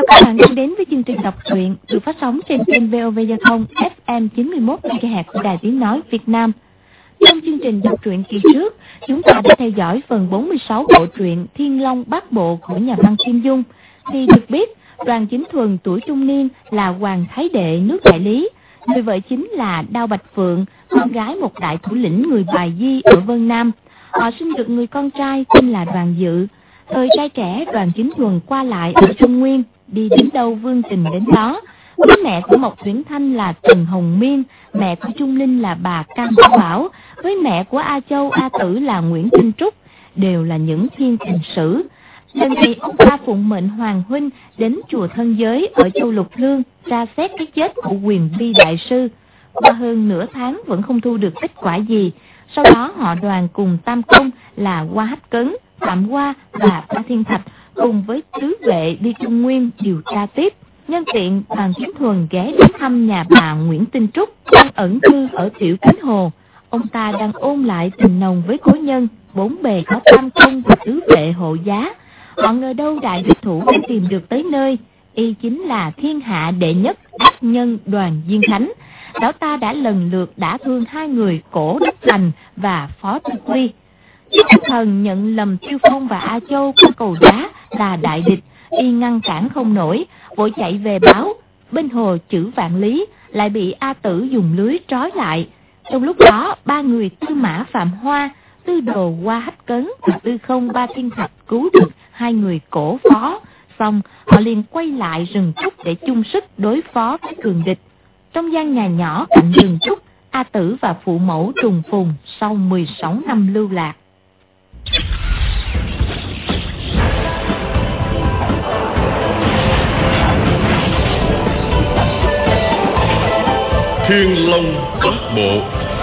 Các bạn đang đến với chương trình đọc truyện được phát sóng trên kênh VOV Giao thông FM 91 MHz của Đài Tiếng nói Việt Nam. Trong chương trình đọc truyện kỳ trước, chúng ta đã theo dõi phần 46 bộ truyện Thiên Long Bát Bộ của nhà văn Kim Dung. Thì được biết, Đoàn Chính Thuần tuổi trung niên là hoàng thái đệ nước Đại Lý, người vợ chính là Đao Bạch Phượng, con gái một đại thủ lĩnh người Bài Di ở Vân Nam. Họ sinh được người con trai tên là Đoàn Dự. Thời trai trẻ, Đoàn Chính Thuần qua lại ở Trung Nguyên, đi đến đâu vương tình đến đó. Với mẹ của Mộc Tuyển Thanh là Tần Hồng Miên, mẹ của Trung Linh là bà Cam Bảo Bảo, với mẹ của A Châu, A Tử là Nguyễn Tinh Trúc, đều là những thiên tình sử. Lần này ông ta phụng mệnh Hoàng huynh đến chùa Thân Giới ở Châu Lục Lương tra xét cái chết của Quyền Vi đại sư. Qua hơn nửa tháng vẫn không thu được kết quả gì. Sau đó họ Đoàn cùng tam công là Hoa Hách Cấn, Phạm Hoa và Ba Thiên Thạch cùng với tứ vệ đi Trung Nguyên điều tra tiếp. Nhân tiện, Đoàn Chính Thuần ghé đến thăm nhà bà Nguyễn Tinh Trúc đang ẩn cư ở Tiểu Cánh Hồ. Ông ta đang ôn lại tình nồng với cố nhân, bốn bề có tam công và tứ vệ hộ giá. Họ ngờ đâu đại địch thủ đã tìm được tới nơi, y chính là thiên hạ đệ nhất ác nhân Đoàn Diên Khánh. Lão ta đã lần lượt đả thương hai người Cổ Đắc Thành và Phó Tư Quy. Chính thần nhận lầm Tiêu Phong và A Châu qua cầu đá là đại địch, y ngăn cản không nổi, vội chạy về báo. Bên hồ Chữ Vạn Lý lại bị A Tử dùng lưới trói lại. Trong lúc đó, ba người Tư Mã Phạm Hoa, Tư Đồ Hoa Hách Cấn và Tư Không Ba Thiên Thạch cứu được hai người Cổ Phó. Xong họ liền quay lại rừng trúc để chung sức đối phó với cường địch. Trong gian nhà nhỏ cạnh rừng trúc, A Tử và phụ mẫu trùng phùng sau 16 năm lưu lạc. Thiên Long Bát Bộ.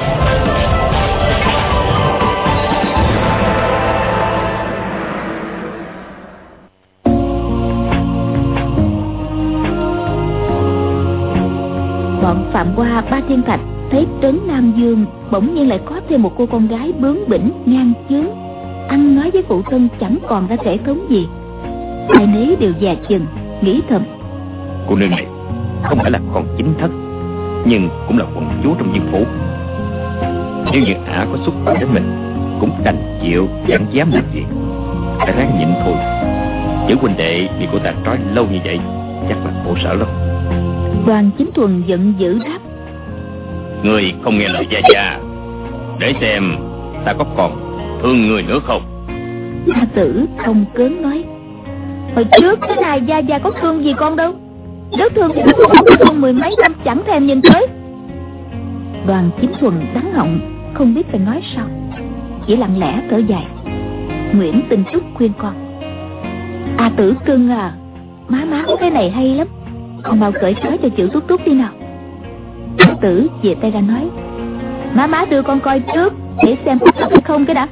Bọn Phạm Hoa, Ba Thiên Thạch thấy trấn Nam Dương bỗng nhiên lại có thêm một cô con gái bướng bỉnh ngang chướng, ăn nói với phụ thân chẳng còn ra thể thống gì. Ai nấy đều dè chừng nghĩ thầm, cô nương này không phải là con chính thất, nhưng cũng là quận chúa trong Dương phủ. Nếu như ả có xúc phạm đến mình, cũng đành chịu, chẳng dám làm gì, phải ráng nhịn thôi. Chữ huynh đệ bị cô ta trói lâu như vậy, chắc là khổ sở lắm. Đoàn Chính Thuần giận dữ đáp, Ngươi không nghe lời gia gia, để xem ta có còn thương người nữa không. A Tử không cớn nói, hồi trước cái này gia gia có thương gì con đâu, nếu thương thì con mười mấy năm chẳng thèm nhìn tới. Đoàn Chính Thuần đắng họng không biết phải nói sao, chỉ lặng lẽ thở dài. Nguyễn Tinh Trúc khuyên con, A Tử cưng à, má có cái này hay lắm, con mau cởi trói cho Chữ Túc Túc đi nào. A Tử về tay ra nói, má đưa con coi trước để xem có thật hay không cái đã.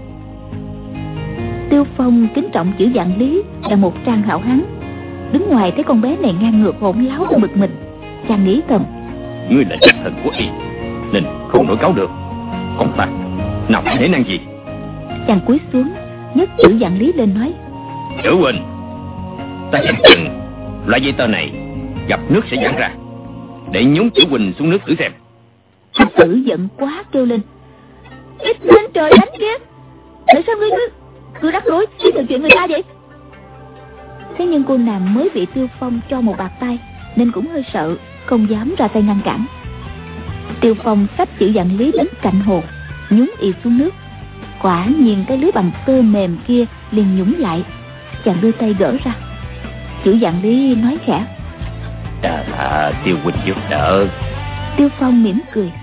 Tiêu Phong kính trọng Chữ Vạn Lý là một trang hảo hán, đứng ngoài thấy con bé này ngang ngược hỗn láo và bực mình, chàng nghĩ thầm, ngươi là chất thần của y nên không nổi cáu được, còn ta nào có thể năng gì. Chàng cúi xuống nhấc Chữ Vạn Lý lên nói, Chữ huynh, ta xem chừng loại giấy tờ này gặp nước sẽ giãn ra, để nhúng Chữ huynh xuống nước thử xem. A Tử giận quá kêu lên, ít lên trời đánh kia, tại sao ngươi cứ rắc rối xí từ chuyện người ta vậy? Thế nhưng cô nàng mới bị Tiêu Phong cho một bạt tay nên cũng hơi sợ, không dám ra tay ngăn cản. Tiêu Phong xách Chữ Vạn Lý đến cạnh hồ, nhúng y xuống nước. Quả nhiên cái lưới bằng tơ mềm kia liền nhúng lại. Chàng đưa tay gỡ ra. Chữ Vạn Lý nói khẽ, Tiêu huynh giúp đỡ. Tiêu Phong mỉm cười,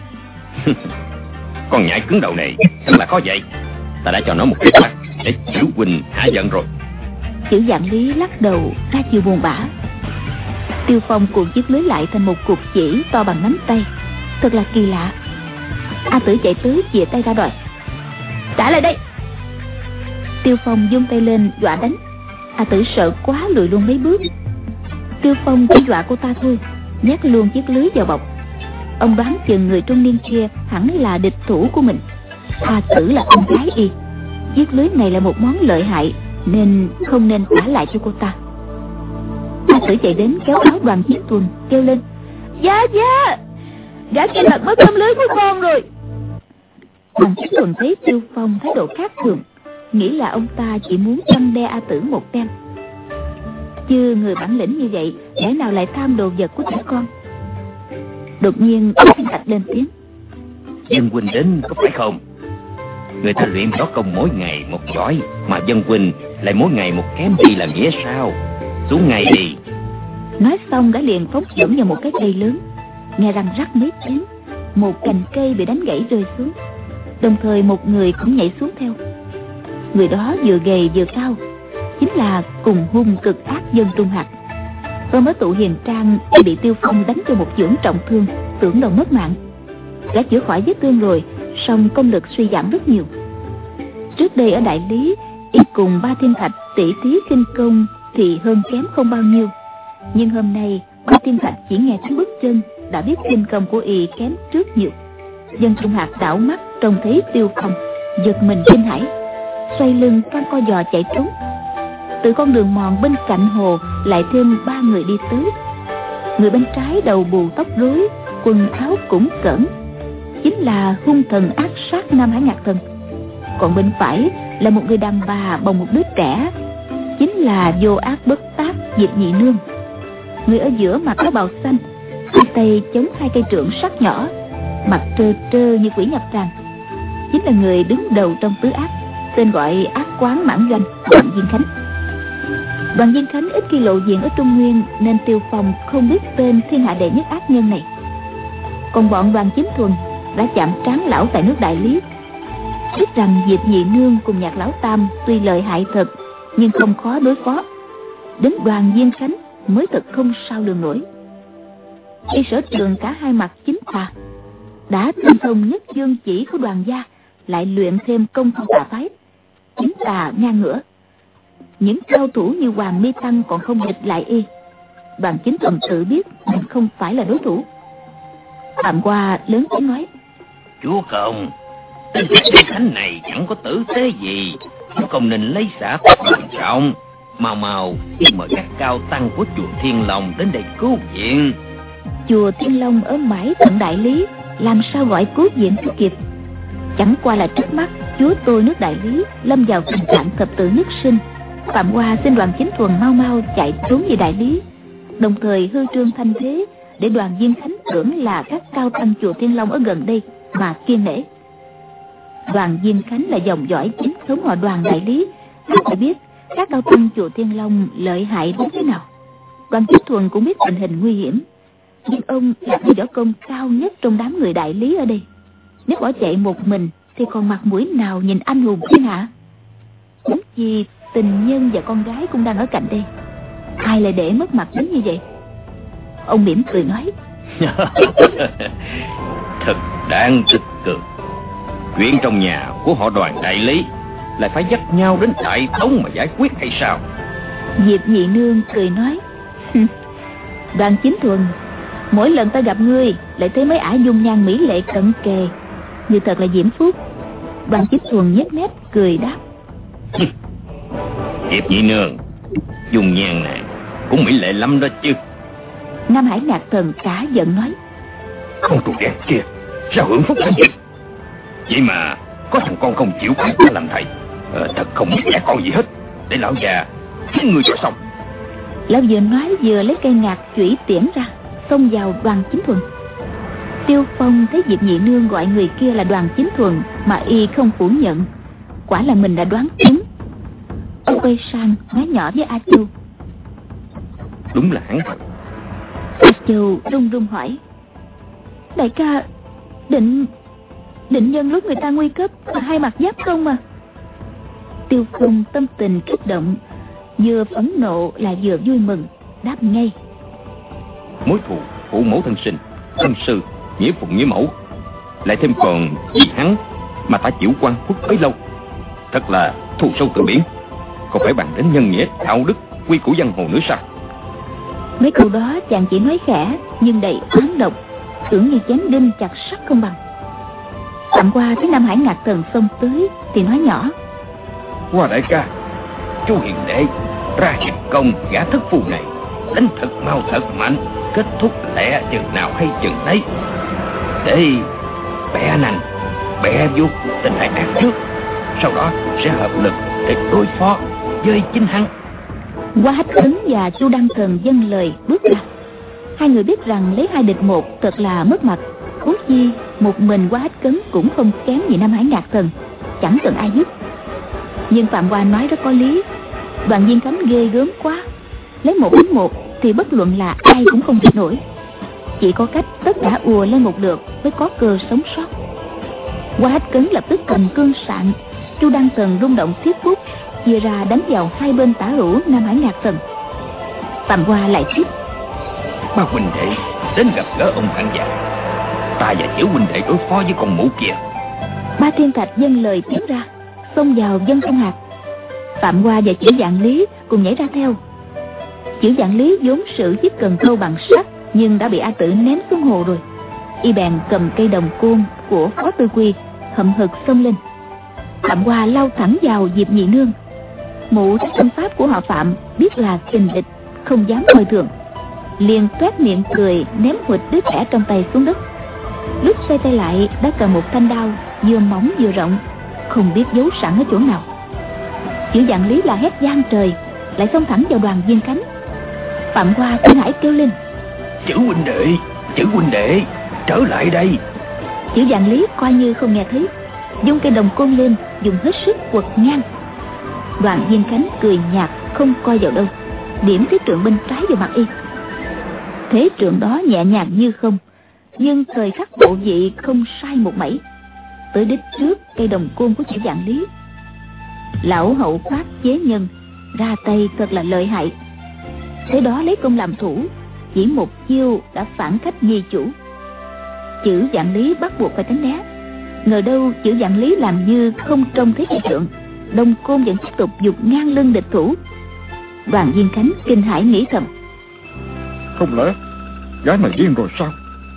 con nhãi cứng đầu này thật là khó vậy. Ta đã cho nó một cái mắt để Chữ huynh hả giận rồi. Chữ Vạn Lý lắc đầu ra chiều buồn bã. Tiêu Phong cuộn chiếc lưới lại thành một cục chỉ to bằng nắm tay, thật là kỳ lạ. A Tử chạy tới chìa tay ra đòi, trả lại đây. Tiêu Phong giương tay lên dọa đánh. A Tử sợ quá lùi luôn mấy bước. Tiêu Phong chỉ dọa cô ta thôi, nhét luôn chiếc lưới vào bọc. Ông đoán chừng người trung niên kia hẳn là địch thủ của mình. A Tử là con gái y, chiếc lưới này là một món lợi hại nên không nên trả lại cho cô ta. A Tử chạy đến kéo áo Đoàn Chiến Tuần, kêu lên: Dạ, gã kia lật mất tấm lưới của con rồi. Đoàn Chiến Tuần thấy Tiêu Phong thái độ khác thường, nghĩ là ông ta chỉ muốn răn đe A Tử một phen. Chứ người bản lĩnh như vậy lẽ nào lại tham đồ vật của trẻ con. Đột nhiên Thiên Thạch lên tiếng: Dân huynh đến có phải không? Người ta luyện võ công mỗi ngày một giỏi, mà dân huynh lại mỗi ngày một kém đi làm nghĩa sao? Xuống ngay đi. Nói xong đã liền phóng chưởng vào một cái cây lớn. Nghe răng rắc mấy tiếng, một cành cây bị đánh gãy rơi xuống, đồng thời một người cũng nhảy xuống theo. Người đó vừa gầy vừa cao, chính là cùng hung cực ác Dân Trung Hạc. Và mới tụ Hiền Trang bị Tiêu Phong đánh cho một chưởng trọng thương, tưởng đầu mất mạng. Đã chữa khỏi vết thương rồi, song công lực suy giảm rất nhiều. Trước đây ở Đại Lý, y cùng Ba Thiên Thạch tỷ thí khinh công thì hơn kém không bao nhiêu. Nhưng hôm nay Ba Thiên Thạch chỉ nghe tiếng bước chân đã biết khinh công của y kém trước nhiều. Dân Trung Hạc đảo mắt trông thấy Tiêu Phong, giật mình kinh hãi, xoay lưng căng co giò chạy trốn. Từ con đường mòn bên cạnh hồ lại thêm 3 người đi tới. Người bên trái đầu bù tóc rối, quần áo cũng cỡn, chính là hung thần ác sát Nam Hải Ngạc Thần. Còn bên phải là một người đàn bà bồng một đứa trẻ, chính là vô ác bất tác Diệp Nhị Nương. Người ở giữa mặc áo bào xanh, hai tay chống 2 cây trượng sắc nhỏ, mặt trơ trơ như quỷ nhập tràng, chính là người đứng đầu trong tứ ác, tên gọi ác quán mãn doanh, Đoàn Diên Khánh. Đoàn Diên Khánh ít khi lộ diện ở Trung Nguyên, nên Tiêu Phong không biết tên thiên hạ đệ nhất ác nhân này. Còn bọn Đoàn Chính Thuần đã chạm trán lão tại nước Đại Lý, biết rằng Diệp Nhị Nương cùng Nhạc Lão Tam tuy lợi hại thật, nhưng không khó đối phó. Đến Đoàn Diên Khánh mới thật không sao lường nổi. Y sở trường cả hai mặt chính tà, đã tinh thông nhất dương chỉ của Đoàn gia, lại luyện thêm công phu tà phái, chính tà ngang ngửa. Những cao thủ như Hoàng Mi Tăng còn không địch lại y. Đoàn Chính Thuần tự biết mình không phải là đối thủ. Phạm Hoa lớn tiếng nói: Chúa Công, tên Diên Khánh này chẳng có tử tế gì, chúa công nên lấy xã tắc làm trọng, mau đi mời các cao tăng của chùa Thiên Long đến đây cứu viện. Chùa Thiên Long ở mãi tận Đại Lý, làm sao gọi cứu viện cho kịp. Chẳng qua là trước mắt chúa tôi nước Đại Lý lâm vào tình trạng thập tử nhất sinh. Phạm Hoa xin Đoàn Chính Thuần mau chạy trốn về Đại Lý, đồng thời hư trương thanh thế để Đoàn Diên Khánh tưởng là các cao tăng chùa Thiên Long ở gần đây mà kiêng nể. Đoàn Diên Khánh là dòng dõi chính thống họ Đoàn Đại Lý, hắn phải biết các cao tăng chùa Thiên Long lợi hại đến thế nào. Đoàn Chính Thuần cũng biết tình hình nguy hiểm, nhưng ông là người võ công cao nhất trong đám người Đại Lý ở đây. Nếu bỏ chạy một mình thì còn mặt mũi nào nhìn anh hùng thiên hạ. Huống chi tình nhân và con gái cũng đang ở cạnh đây, ai lại để mất mặt đến như vậy. Ông mỉm cười nói: Thật đáng tức cười. Chuyện trong nhà của họ Đoàn Đại Lý lại phải dắt nhau đến Đại Tống mà giải quyết hay sao? Diệp Nhị Nương cười nói: Đoàn Chính Thuần, mỗi lần ta gặp ngươi lại thấy mấy ả dung nhan mỹ lệ cận kề, như thật là diễm phúc. Đoàn Chính Thuần nhếch mép cười đáp: Diệp Nhị Nương, dung nhan này cũng mỹ lệ lắm đó chứ. Nam Hải Ngạc Thần cả giận nói: Con trù đen kia sao hưởng phúc thành vậy? Vậy mà có thằng con không chịu phải ta làm thầy, thật không biết trẻ con gì hết. Để lão già khiến người cho xong. Lão vừa nói vừa lấy cây ngạc chủy tiễn ra, xông vào Đoàn Chính Thuần. Tiêu Phong thấy Diệp Nhị Nương gọi người kia là Đoàn Chính Thuần mà y không phủ nhận, quả là mình đã đoán trúng. Ông quay sang nói nhỏ với A Châu: Đúng là hắn thật. A Châu run run hỏi: Đại ca định nhân lúc người ta nguy cấp mà hai mặt giáp công mà? Tiêu Phong tâm tình kích động, vừa phẫn nộ lại vừa vui mừng, đáp ngay: Mối thù phụ mẫu thân sinh, thân sư nghĩa phụng nghĩa mẫu, lại thêm còn vì hắn mà ta chịu quan khuất bấy lâu, thật là thù sâu từ biển, không phải bàn đến nhân nghĩa đạo đức quy củ giang hồ nữa sao? Mấy câu đó chàng chỉ nói khẽ nhưng đầy oán độc, tưởng như chém đinh chặt sắt không bằng. Tạm qua thấy Nam Hải Ngạc Thần xông tới thì nói nhỏ: Hoa đại ca, chú hiền đệ ra hiệp công gã thất phù này, đánh thật mau thật mạnh, kết thúc lẹ chừng nào hay chừng đấy, để bẻ nành bẻ vuốt tên đại ác trước, sau đó sẽ hợp lực để đối phó với chính hắn. Quá Hách Cấn và Chu Đăng Thần dâng lời bước ra. Hai người biết rằng lấy 2 địch 1 thật là mất mặt. Huống chi một mình Quá Hách Cấn cũng không kém gì Nam Hải Ngạc Thần, chẳng cần ai giúp. Nhưng Phạm Hoa nói rất có lý. Đoàn Viên Khánh ghê gớm quá, lấy 1 đánh 1 thì bất luận là ai cũng không địch nổi. Chỉ có cách tất cả ùa lên một lượt mới có cơ sống sót. Quá Hách Cấn lập tức cầm cương sạn. Chu Đăng Thần rung động thiết bút, chia ra đánh vào hai bên tả hữu Nam Hải Ngạc Thần. Phạm Hoa lại tiếp: Ba huynh đệ đến gặp gỡ ông Hạng già, ta và Chữ huynh đệ đối phó với con mụ kia. Ba Thiên Thạch dâng lời tiến ra, xông vào dân không hạt. Phạm Hoa và Chữ Vạn Lý cùng nhảy ra theo. Chữ Vạn Lý vốn sử chiếc cần câu bằng sắt, nhưng đã bị A Tử ném xuống hồ rồi. Y bèn cầm cây đồng côn của Phó Tư Quy hậm hực xông lên. Phạm Hoa lao thẳng vào Diệp Nhị Nương. Mụ thấy thân pháp của họ Phạm, biết là tình địch, không dám coi thường, liền toét miệng cười ném huỵch đứa trẻ trong tay xuống đất. Lúc xoay tay lại đã cầm một thanh đao vừa mỏng vừa rộng, không biết giấu sẵn ở chỗ nào. Chữ Vạn Lý là hét gian trời, lại xông thẳng vào Đoàn Viên Khánh. Phạm Hoa kinh hãi kêu lên: Chữ huynh đệ, trở lại đây. Chữ Vạn Lý coi như không nghe thấy, dung cây đồng côn lên, dùng hết sức quật ngang. Đoàn Viên Khánh cười nhạt không coi vào đâu, điểm thế trượng bên trái vào mặt y. Thế trượng đó nhẹ nhàng như không, nhưng thời khắc bộ vị không sai một mảy, tới đích trước cây đồng côn của Chữ Vạn Lý. Lão hậu phát chế nhân, ra tay thật là lợi hại. Thế đó lấy công làm thủ, chỉ một chiêu đã phản khách di chủ. Chữ Vạn Lý bắt buộc phải tránh né. Ngờ đâu Chữ Vạn Lý làm như không trông thấy cây trượng, đồng côn vẫn tiếp tục giục ngang lưng địch thủ. Đoàn Viên Khánh kinh hãi nghĩ thầm: Không lẽ gái này điên rồi sao?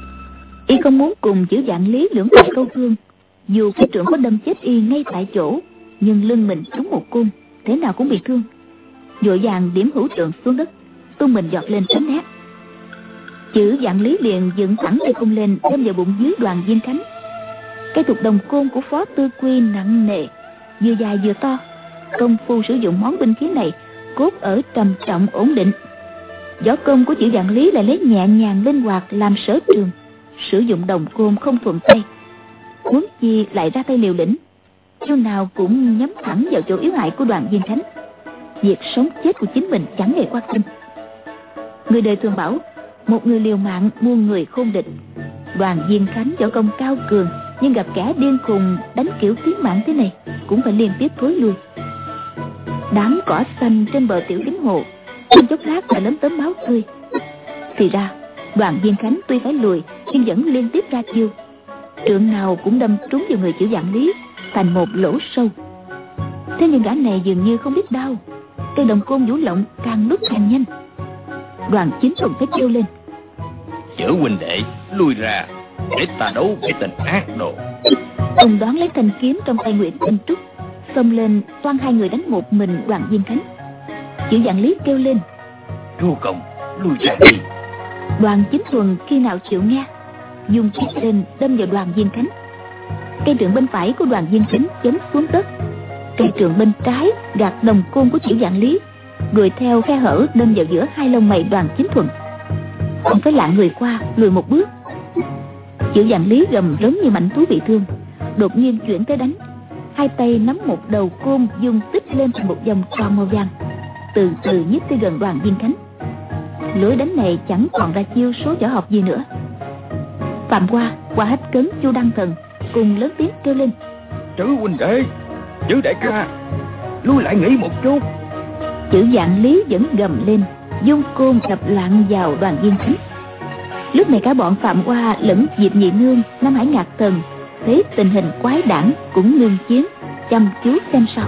Y không muốn cùng Chữ Vạn Lý lưỡng bại câu thương. Dù cái trượng có đâm chết y ngay tại chỗ, nhưng lưng mình trúng một côn, thế nào cũng bị thương. vội vàng điểm hữu trượng xuống đất, tung mình giọt lên tránh né. Chữ Vạn Lý liền dựng thẳng cây cung lên, đâm vào bụng dưới Đoàn Viên Khánh. Cây thục đồng côn của Phó Tư Quy nặng nề, vừa dài vừa to. Công phu sử dụng món binh khí này cốt ở trầm trọng ổn định. Võ công của Chữ Vạn Lý lại lấy nhẹ nhàng linh hoạt làm sở trường, sử dụng đồng côn không thuận tay. Huống chi lại ra tay liều lĩnh, chỗ nào cũng nhắm thẳng vào chỗ yếu hại của Đoàn Viên Khánh. Việc sống chết của chính mình chẳng hề quan tâm. Người đời thường bảo một người liều mạng muôn người khôn địch. Đoàn Viên Khánh võ công cao cường, nhưng gặp kẻ điên khùng đánh kiểu chí mạng thế này cũng phải liên tiếp thối lui. Đám cỏ xanh trên bờ Tiểu Kính Hồ trong chốc lát đã lấm tấm máu tươi. Thì ra Đoàn Viên Khánh tuy phải lùi nhưng vẫn liên tiếp ra chiêu, trượng nào cũng đâm trúng vào người Chữ Vạn Lý thành một lỗ sâu. Thế nhưng gã này dường như không biết đau, cây đồng côn vũ lộng càng lúc càng nhanh. Đoàn Chính Thuần phải kêu lên: Chữ huynh đệ lui ra để ta đấu cái tên ác đồ. Ông đoán lấy thanh kiếm trong tay Nguyễn Tinh Trúc, xông lên toan hai người đánh một mình Đoàn Viên Khánh. Chữ Vạn Lý kêu lên: Chu Công lui ra đi. Đoàn Chính Thuần khi nào chịu nghe, dùng chiếc lên đâm vào Đoàn Viên Khánh. Cây trượng bên phải của Đoàn Viên Khánh chém xuống đất, cây trượng bên trái gạt đồng côn của Chữ Vạn Lý, rồi theo khe hở đâm vào giữa hai lông mày Đoàn Chính Thuần. Ông phải lạng người qua, lùi một bước. Chữ Vạn Lý gầm rống như mãnh thú bị thương, đột nhiên chuyển tới đánh. Hai tay nắm một đầu côn dung tích lên thành một vòng tròn màu vàng, từ từ nhích tới gần Đoàn Viên Khánh. Lưỡi đánh này chẳng còn ra chiêu số võ học gì nữa. Phạm Hoa, Hoa Hách Cấn, Chu Đăng Thần cùng lớn tiếng kêu lên: Chữ huynh đệ, Chữ đại ca, lui lại nghỉ một chút. Chữ Vạn Lý vẫn gầm lên, dung côn đập loạn vào Đoàn Viên Khánh. Lúc này cả bọn Phạm Hoa lẫn Diệp Nhị Nương, Nam Hải Ngạc Thần thấy tình hình quái đản cũng ngưng chiến, chăm chú xem sao.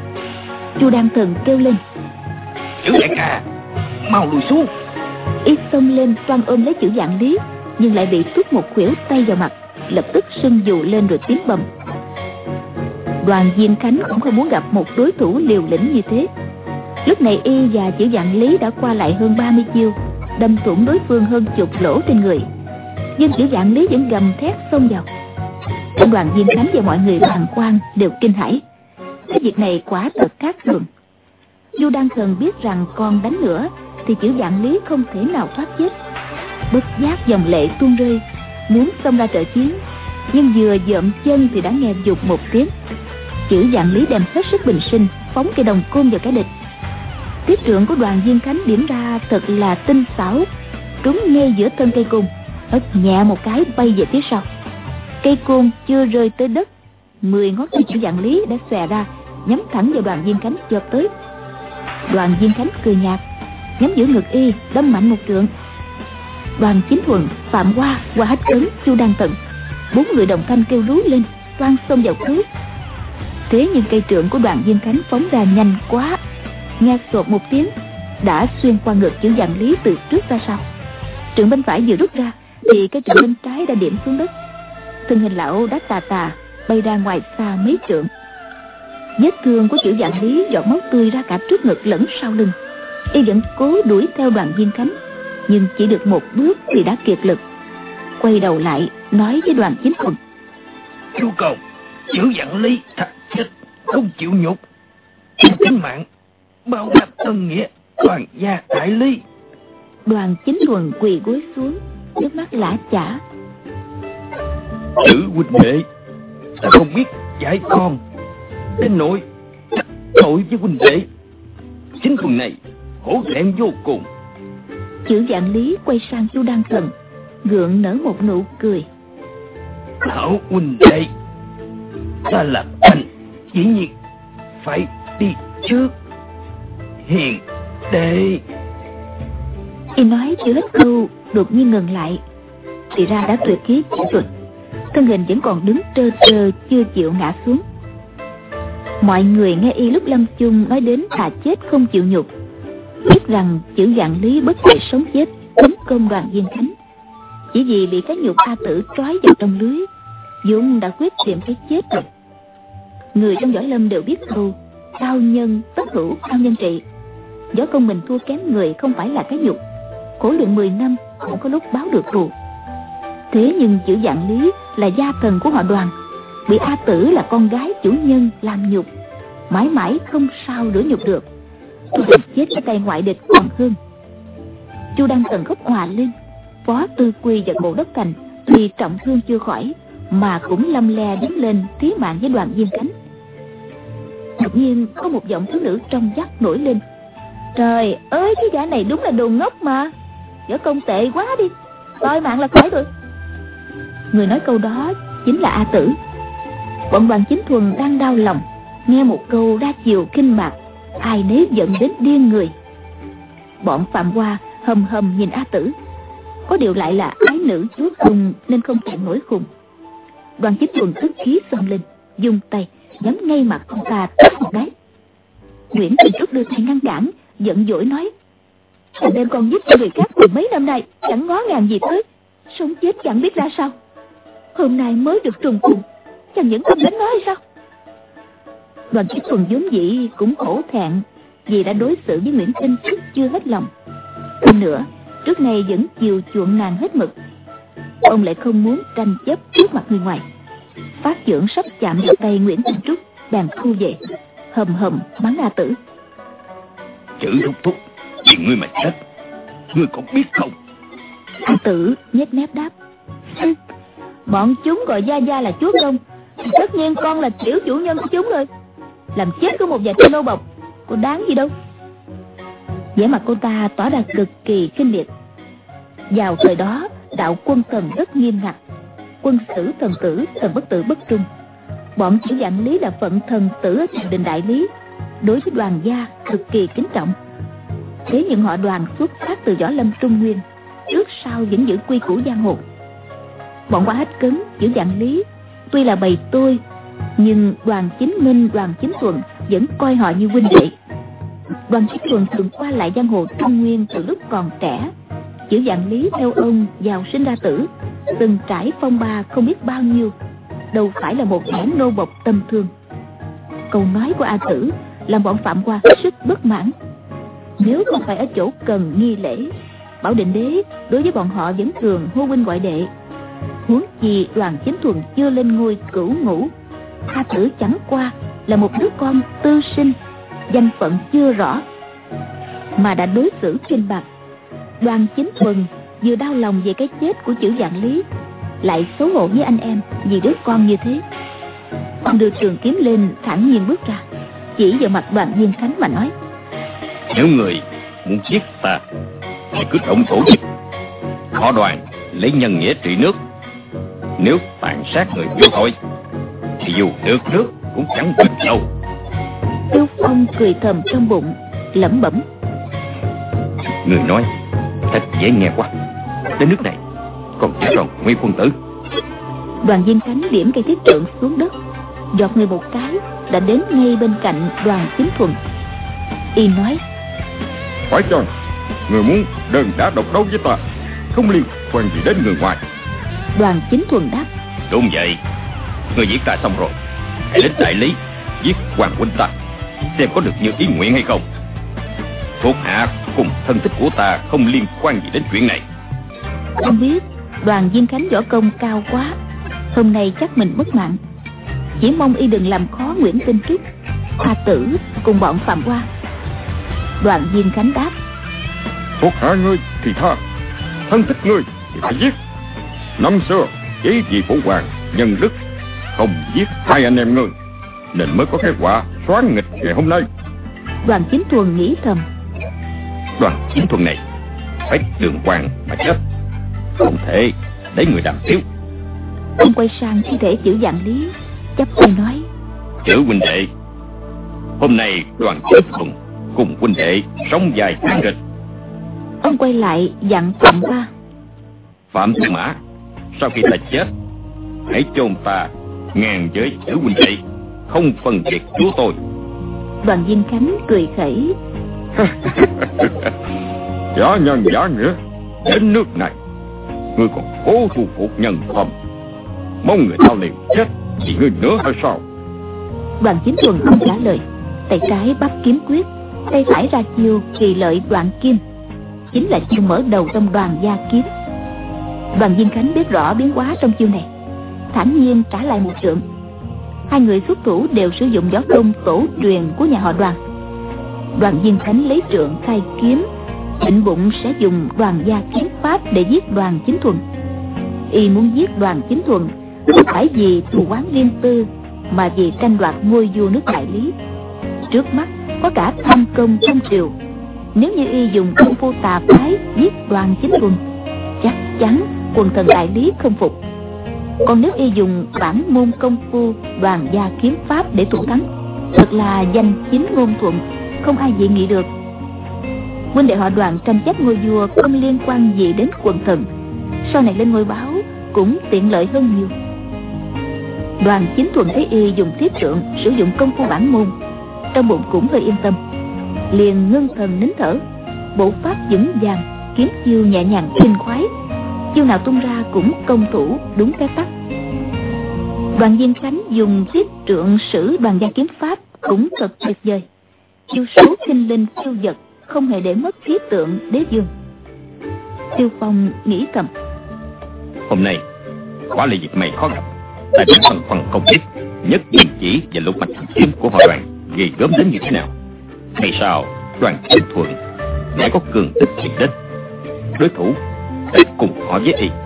Chu Đăng Thần kêu lên: Chữ đại ca, mau lùi xuống. Y xông lên toan ôm lấy Chữ Vạn Lý, nhưng lại bị tuốt một khuỷu tay vào mặt, lập tức sưng dù lên rồi tím bầm. Đoàn Viên Khánh cũng không muốn gặp một đối thủ liều lĩnh như thế. Lúc này y và chữ Vạn Lý đã qua lại hơn 30 chiêu, đâm thủng đối phương hơn chục lỗ trên người, nhưng chữ Vạn Lý vẫn gầm thét xông vào. Ông Đoàn Diên Khánh và mọi người bàng quan đều kinh hãi. Cái việc này quả thật khác thường. Chu Đan Thần biết rằng còn đánh nữa thì chữ Vạn Lý không thể nào thoát chết. Bất giác dòng lệ tuôn rơi, muốn xông ra trợ chiến, nhưng vừa dợm chân thì đã nghe vụt một tiếng. Chữ Vạn Lý đem hết sức bình sinh phóng cây đồng côn vào kẻ địch. Tiết trượng của Đoàn Diên Khánh điểm ra thật là tinh xảo, trúng ngay giữa thân cây côn, hất nhẹ một cái bay về phía sau. Cây côn chưa rơi tới đất, 10 ngón tay chữ Vạn Lý đã xòe ra, nhắm thẳng vào Đoàn Diên Khánh chộp tới. Đoàn Diên Khánh cười nhạt, nhắm giữa ngực y đâm mạnh một trượng. Đoàn Chính Thuần, Phạm Hoa, Hoa Hách Cấn, Chu Đan Tận, 4 người đồng thanh kêu rú lên, toan xông vào cứu. Thế nhưng cây trượng của Đoàn Diên Khánh phóng ra nhanh quá, nghe sột một tiếng đã xuyên qua ngực chữ Vạn Lý từ trước ra sau. Trượng bên phải vừa rút ra thì cái trượng bên trái đã điểm xuống đất. Thân hình lão đã tà tà bay ra ngoài xa mấy trượng. Vết thương của chữ Vạn Lý giọt máu tươi ra cả trước ngực lẫn sau lưng. Y vẫn cố đuổi theo Đoàn Diên Khánh, nhưng chỉ được một bước thì đã kiệt lực. Quay đầu lại nói với Đoàn Chính Thuần: Chu Cầu, chữ Vạn Lý thật chết không chịu nhục, tính mạng bao đáp ân nghĩa toàn gia đại lý. Đoàn Chính Thuần quỳ gối xuống, nước mắt lã chả. Chữ huynh đệ, ta không biết dạy con, đến nỗi tội với huynh đệ. Chính Thuần này hổ thẹn vô cùng. Chữ Vạn Lý quay sang Chu Đan Thần, gượng nở một nụ cười. Hảo huynh đệ, ta là anh, dĩ nhiên phải đi trước. Hiền đệ. Y nói chưa hết câu đột nhiên ngừng lại, thì ra đã tuyệt khí chỉ tuột, thân hình vẫn còn đứng trơ trơ chưa chịu ngã xuống. Mọi người nghe y lúc lâm chung nói đến thà chết không chịu nhục, biết rằng chữ Vạn Lý bất kể sống chết tấn công Đoàn Diên Khánh, chỉ vì bị cái nhục A Tử trói vào trong lưới, vốn đã quyết tìm cái chết rồi. Người trong võ lâm đều biết câu cao nhân tất hữu cao nhân trị. Võ công mình thua kém người không phải là cái nhục, khổ luyện 10 năm cũng có lúc báo được thù. Thế nhưng chữ Vạn Lý là gia thần của họ Đoàn, bị A Tử là con gái chủ nhân làm nhục, mãi mãi không sao đuổi nhục được. Tôi đừng chết ở tay ngoại địch còn hơn. Chu Đan Tần khóc òa lên. Phó Tư Quy và Cổ Đốc Thành vì trọng thương chưa khỏi mà cũng lâm le đứng lên thí mạng với Đoàn Diên Khánh. Đột nhiên có một giọng thiếu nữ trong vắt nổi lên: Trời ơi, cái gã này đúng là đồ ngốc mà, võ công tệ quá đi, toi mạng là khỏi rồi. Người nói câu đó chính là A Tử. Bọn Đoàn Chính Thuần đang đau lòng, nghe một câu đa chiều kinh mạc, ai nấy giận đến điên người. Bọn Phạm Hoa hầm hầm nhìn A Tử, có điều lại là ái nữ chúa khùng nên không chịu nổi khùng. Đoàn Chính Thuần tức khí xông lên, dùng tay nhắm ngay mặt ông ta tát một cái. Nguyễn Tình Trúc đưa tay ngăn cản, giận dỗi nói: Thằng đem con giết cho người khác từ mấy năm nay, chẳng ngó ngàng gì tới, sống chết chẳng biết ra sao. Hôm nay mới được trùng phùng, chẳng những không đánh nó hay sao? Đoàn Chính Thuần vốn dĩ cũng khổ thẹn vì đã đối xử với Nguyễn Tinh Trúc chưa hết lòng. Hơn nữa, trước nay vẫn chiều chuộng nàng hết mực. Ông lại không muốn tranh chấp trước mặt người ngoài. Phát trưởng sắp chạm vào tay Nguyễn Tinh Trúc, bèn thu về, hầm hầm mắng A Tử: Chữ thúc thúc, vì ngươi mà chết, ngươi còn biết không? A Tử nhếch mép đáp: Bọn chúng gọi gia gia là chúa công, tất nhiên con là tiểu chủ nhân của chúng rồi. Làm chết có một vài tên nô bộc, có đáng gì đâu. Vẻ mặt cô ta tỏ ra cực kỳ khinh miệt. Vào thời đó, đạo quân thần rất nghiêm ngặt, quân sử thần tử, thần bất tử bất trung. Bọn chữ Vạn Lý là phận thần tử ở triều đình đại lý, đối với Đoàn gia cực kỳ kính trọng. Thế nhưng họ Đoàn xuất phát từ võ lâm Trung Nguyên, trước sau vẫn giữ quy củ giang hồ. Bọn Hoa Hách Cấn, chữ Vạn Lý tuy là bầy tôi, nhưng Đoàn Chính Minh, Đoàn Chính Thuần vẫn coi họ như huynh đệ. Đoàn Chính Thuần thường qua lại giang hồ Trung Nguyên từ lúc còn trẻ. Chữ Vạn Lý theo ông giàu sinh ra tử, từng trải phong ba không biết bao nhiêu, đâu phải là một kẻ nô bộc tâm thương. Câu nói của A Tử làm bọn Phạm Hoa hết sức bất mãn, Nếu không phải ở chỗ cần nghi lễ, Bảo Định Đế đối với bọn họ vẫn thường hô huynh gọi đệ. Huống chi Đoàn Chính Thuần chưa lên ngôi cửu ngũ, A Tử chẳng qua là một đứa con tư sinh, danh phận chưa rõ, mà đã đối xử khinh bạc. Đoàn Chính Thuần vừa đau lòng về cái chết của Chữ Vạn Lý, lại xấu hổ với anh em vì đứa con như thế. Ông đưa trường kiếm lên, thản nhiên bước ra, chỉ vào mặt Đoàn Viên Khánh mà nói: Nếu người muốn giết ta thì cứ động thủ đi. Họ Đoàn lấy nhân nghĩa trị nước, nếu tàn sát người vô tội thì dù được nước cũng chẳng bình đâu. Tiêu Phong cười thầm trong bụng, lẩm bẩm: Người nói thật dễ nghe quá. Đến nước này còn chả còn Nguyên quân tử. Đoàn Viên Khánh điểm cây thiết trượng xuống đất, giọt người một cái đã đến ngay bên cạnh Đoàn Chính Thuần. Y nói: Phải chăng người muốn đơn đả độc đấu với ta, không liên quan gì đến người ngoài? Đoàn Chính Thuần đáp: Đúng vậy. Người giết ta xong rồi, hãy đến đại lý giết hoàng huynh ta, xem có được như ý nguyện hay không. Thuộc hạ cùng thân thích của ta không liên quan gì đến chuyện này. Không biết Đoàn Viên Khánh võ công cao quá, hôm nay chắc mình mất mạng. Chỉ mong y đừng làm khó Nguyễn Tinh Trúc, A Tử cùng bọn Phạm Hoa. Đoàn Viên Khánh đáp: Thuộc hạ ngươi thì tha, thân thích ngươi thì phải giết. Năm xưa chỉ vì phụ hoàng nhân đức không giết hai anh em ngươi, nên mới có cái quả xoán nghịch ngày hôm nay. Đoàn Chính Thuần nghĩ thầm: Đoàn Chính Thuần này phải đường hoàng mà chết, không thể để người đàm tiếu. Ông quay sang thi thể Chữ Vạn Lý, chắp tay nói: Chữ huynh đệ, hôm nay Đoàn Chính Thuần cùng huynh đệ sống dài tháng nghịch. Ông quay lại dặn Phạm Hoa: Phạm Tư Mã, sau khi ta chết, hãy chôn ta ngang với Chữ huynh đệ, không phân biệt chúa tôi. Đoàn Viên Khánh cười khẩy: Giả nhân giả nghĩa, đến nước này ngươi còn cố thu phục nhân phẩm, mong người ta liền chết vì ngươi nữa hay sao? Đoàn Chính Thuần không trả lời, tay trái bắt kiếm quyết, tay phải ra chiêu Kỳ Lợi Đoạn Kim, chính là chiêu mở đầu trong Đoàn Gia Kiếm. Đoàn Viên Khánh biết rõ biến hóa trong chiêu này, thản nhiên trả lại một trượng. Hai người xuất thủ đều sử dụng võ công tổ truyền của nhà họ Đoàn. Đoàn Viên Khánh lấy trượng khai kiếm, định bụng sẽ dùng Đoàn Gia Kiếm pháp để giết Đoàn Chính Thuần. Y muốn giết Đoàn Chính Thuần không phải vì thù oán riêng tư, mà vì tranh đoạt ngôi vua nước Đại Lý. Trước mắt có cả tham công trong triều, nếu như y dùng công phu tà phái giết Đoàn Chính Thuần, chắc chắn quần thần Đại Lý không phục. Còn nếu y dùng bản môn công phu Đoàn Gia Kiếm pháp để thủ thắng, thật là danh chính ngôn thuận, không ai dị nghị được. Huynh đệ họ Đoàn tranh chấp ngôi vua không liên quan gì đến quần thần, sau này lên ngôi báo cũng tiện lợi hơn nhiều. Đoàn Chính Thuần thấy y dùng thiết trượng sử dụng công phu bản môn, trong bụng cũng hơi yên tâm, liền ngưng thần nín thở, bộ pháp vững vàng, kiếm chiêu nhẹ nhàng kinh khoái, chiêu nào tung ra cũng công thủ đúng phép tắc. Đoàn Viên Khánh dùng thiết trượng sử Đoàn Gia Kiếm pháp cũng thật tuyệt vời, chiêu số kinh linh chiêu vật, không hề để mất khí tượng đế vương. Tiêu Phong nghĩ thầm: Hôm nay quả là việc mày khó gặp. Ta chỉ phần không biết nhất diện chỉ và lục mạch thần kiếm của họ Đoàn ghi gớm đến như thế nào. Hay sao Đoàn Chính Thuần lại có cường tích thiện đến, đối thủ phải cùng họ với y.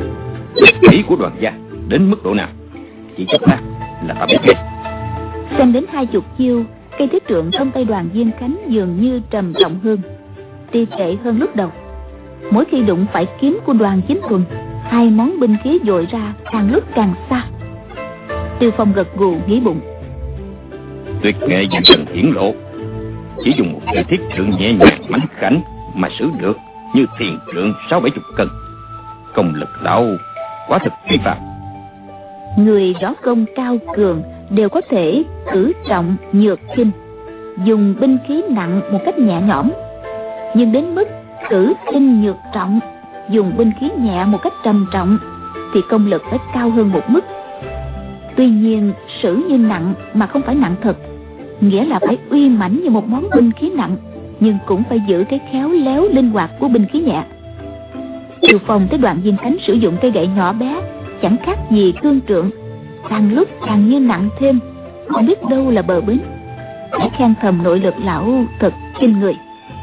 Ý của Đoàn gia đến mức độ nào, chỉ chốc lát là ta biết ngay. Xem đến 20 chiêu, cây thiết trượng trong tay Đoàn Viên Khánh dường như trầm trọng hơn, ti trệ hơn lúc đầu. Mỗi khi đụng phải kiếm của Đoàn Chính Thuần, hai món binh khí dội ra càng lúc càng xa. Tiêu Phong gật gù nghĩ bụng: Tuyệt nghệ dần dần hiển lộ, chỉ dùng một cây thiết trượng nhẹ nhàng mảnh khảnh mà xử được như thiền trượng 60-70 cân. Công lực lão quá thực phi phàm. Người võ công cao cường đều có thể cử trọng nhược khinh, dùng binh khí nặng một cách nhẹ nhõm, nhưng đến mức cử khinh nhược trọng, dùng binh khí nhẹ một cách trầm trọng, thì công lực phải cao hơn một mức. Tuy nhiên sử như nặng mà không phải nặng thật, nghĩa là phải uy mãnh như một món binh khí nặng, nhưng cũng phải giữ cái khéo léo linh hoạt của binh khí nhẹ. Tiêu Phong thấy Đoàn Diên Khánh sử dụng cây gậy nhỏ bé chẳng khác gì cương trượng, càng lúc càng như nặng thêm, không biết đâu là bờ bến. Phải khen thầm nội lực lão thật kinh người.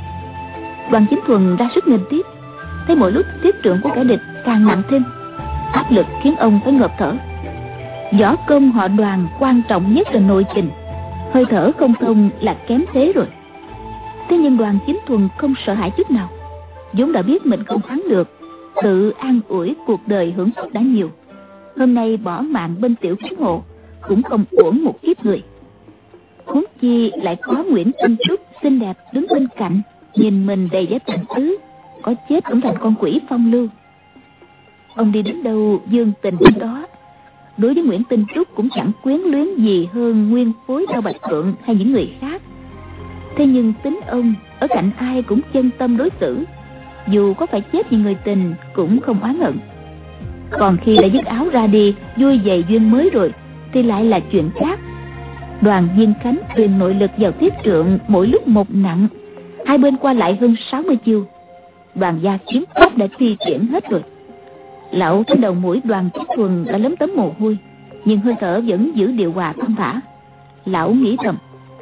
Đoàn Chính Thuần ra sức nghênh tiếp, thấy mỗi lúc tiếp trượng của kẻ địch càng nặng thêm, áp lực khiến ông phải ngợp thở. Võ công họ Đoàn quan trọng nhất là nội kình, hơi thở không thông là kém thế rồi. Thế nhưng Đoàn Chính Thuần không sợ hãi chút nào, vốn đã biết mình không thắng được, tự an ủi cuộc đời hưởng phúc đã nhiều, hôm nay bỏ mạng bên tiểu kiếm hộ cũng không uổng một kiếp người. Huống chi lại có Nguyễn Tinh Trúc xinh đẹp đứng bên cạnh, nhìn mình đầy vẻ tình tứ, có chết cũng thành con quỷ phong lưu. Ông đi đến đâu dương tình đến đó. Đối với Nguyễn Tinh Trúc cũng chẳng quyến luyến gì hơn nguyên phối Đao Bạch Phượng hay những người khác. Thế nhưng tính ông ở cạnh ai cũng chân tâm đối xử, dù có phải chết vì người tình cũng không oán hận. Còn khi đã dứt áo ra đi, vui dày duyên mới rồi, thì lại là chuyện khác. Đoàn Diên Khánh truyền nội lực vào tiếp trượng mỗi lúc một nặng, hai bên qua lại hơn 60 chiêu. Đoàn gia kiếm pháp đã thi triển hết rồi. Lão thấy đầu mũi Đoàn Chính Thuần đã lấm tấm mồ hôi, nhưng hơi thở vẫn giữ điều hòa thong thả. Lão nghĩ thầm: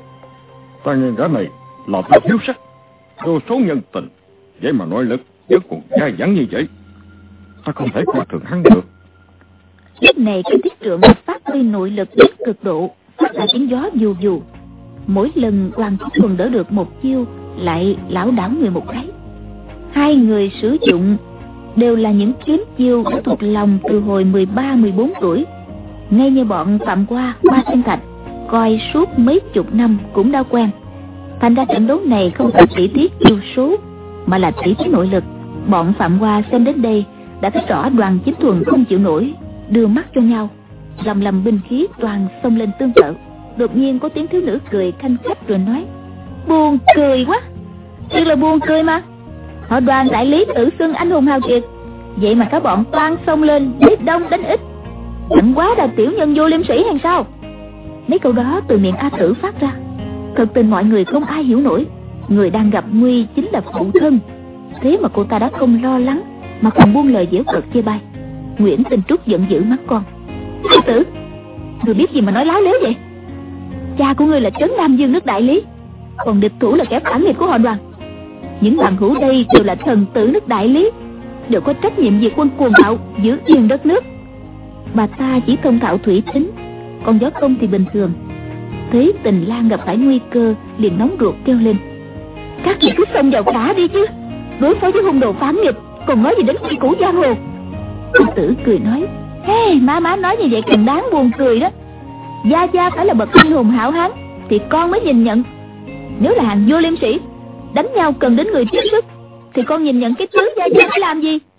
ta nghe gã này là ta thiếu sắc, vô số nhân tình, vậy mà nội lực vẫn còn dai dẳng như vậy, ta không thể coi thường hắn được. Lúc này cái thiết trượng phát huy nội lực đến cực độ, phát ra tiếng gió vù vù. Mỗi lần Đoàn Chính Thuần đỡ được một chiêu, lại lão đảo người một cái. Hai người sử dụng đều là những kiếm chiêu đã thuộc lòng từ hồi 13-14 tuổi, ngay như bọn Phạm Hoa, Ba Thiên Thạch coi suốt mấy chục năm cũng đã quen. Thành ra trận đấu này không phải tỉ thí chiêu số, mà là tỉ thí nội lực. Bọn Phạm Hoa xem đến đây đã thấy rõ Đoàn Chính Thuần không chịu nổi, đưa mắt cho nhau, lầm lầm binh khí toàn xông lên tương trợ. Đột nhiên có tiếng thiếu nữ cười khanh khách rồi nói: buồn cười quá, thật là buồn cười mà. Họ Đoàn đại lý tự xưng anh hùng hào kiệt, vậy mà các bọn toan xông lên giết đông đánh ít, chẳng quá là tiểu nhân vô liêm sĩ hay sao? Mấy câu đó từ miệng A Tử phát ra, thật tình mọi người không ai hiểu nổi. Người đang gặp nguy chính là phụ thân, thế mà cô ta đã không lo lắng mà còn buông lời giễu cợt chê bai. Nguyễn Tinh Trúc giận dữ mắng con: A Tử, người biết gì mà nói láo léo vậy? Cha của ngươi là Trấn Nam Dương nước đại lý, còn địch thủ là kẻ phản nghịch của họ Đoàn. Những bằng hữu đây đều là thần tử nước đại lý, đều có trách nhiệm việc quân cuồng bạo giữ yên đất nước. Bà ta chỉ thông thạo thủy tính, còn võ công thì bình thường. Thấy Tình Lang gặp phải nguy cơ, liền nóng ruột kêu lên: các vị cứ xông vào cả đi chứ, đối phó với hung đồ phản nghịch còn nói gì đến quy củ giang hồ. A Tử cười nói: hey, má nói như vậy càng đáng buồn cười đó. Gia Gia phải là bậc anh hùng hảo hán thì con mới nhìn nhận. Nếu là hàng vô liêm sĩ, đánh nhau cần đến người tiếp sức, thì con nhìn nhận cái thứ Gia Gia phải làm gì?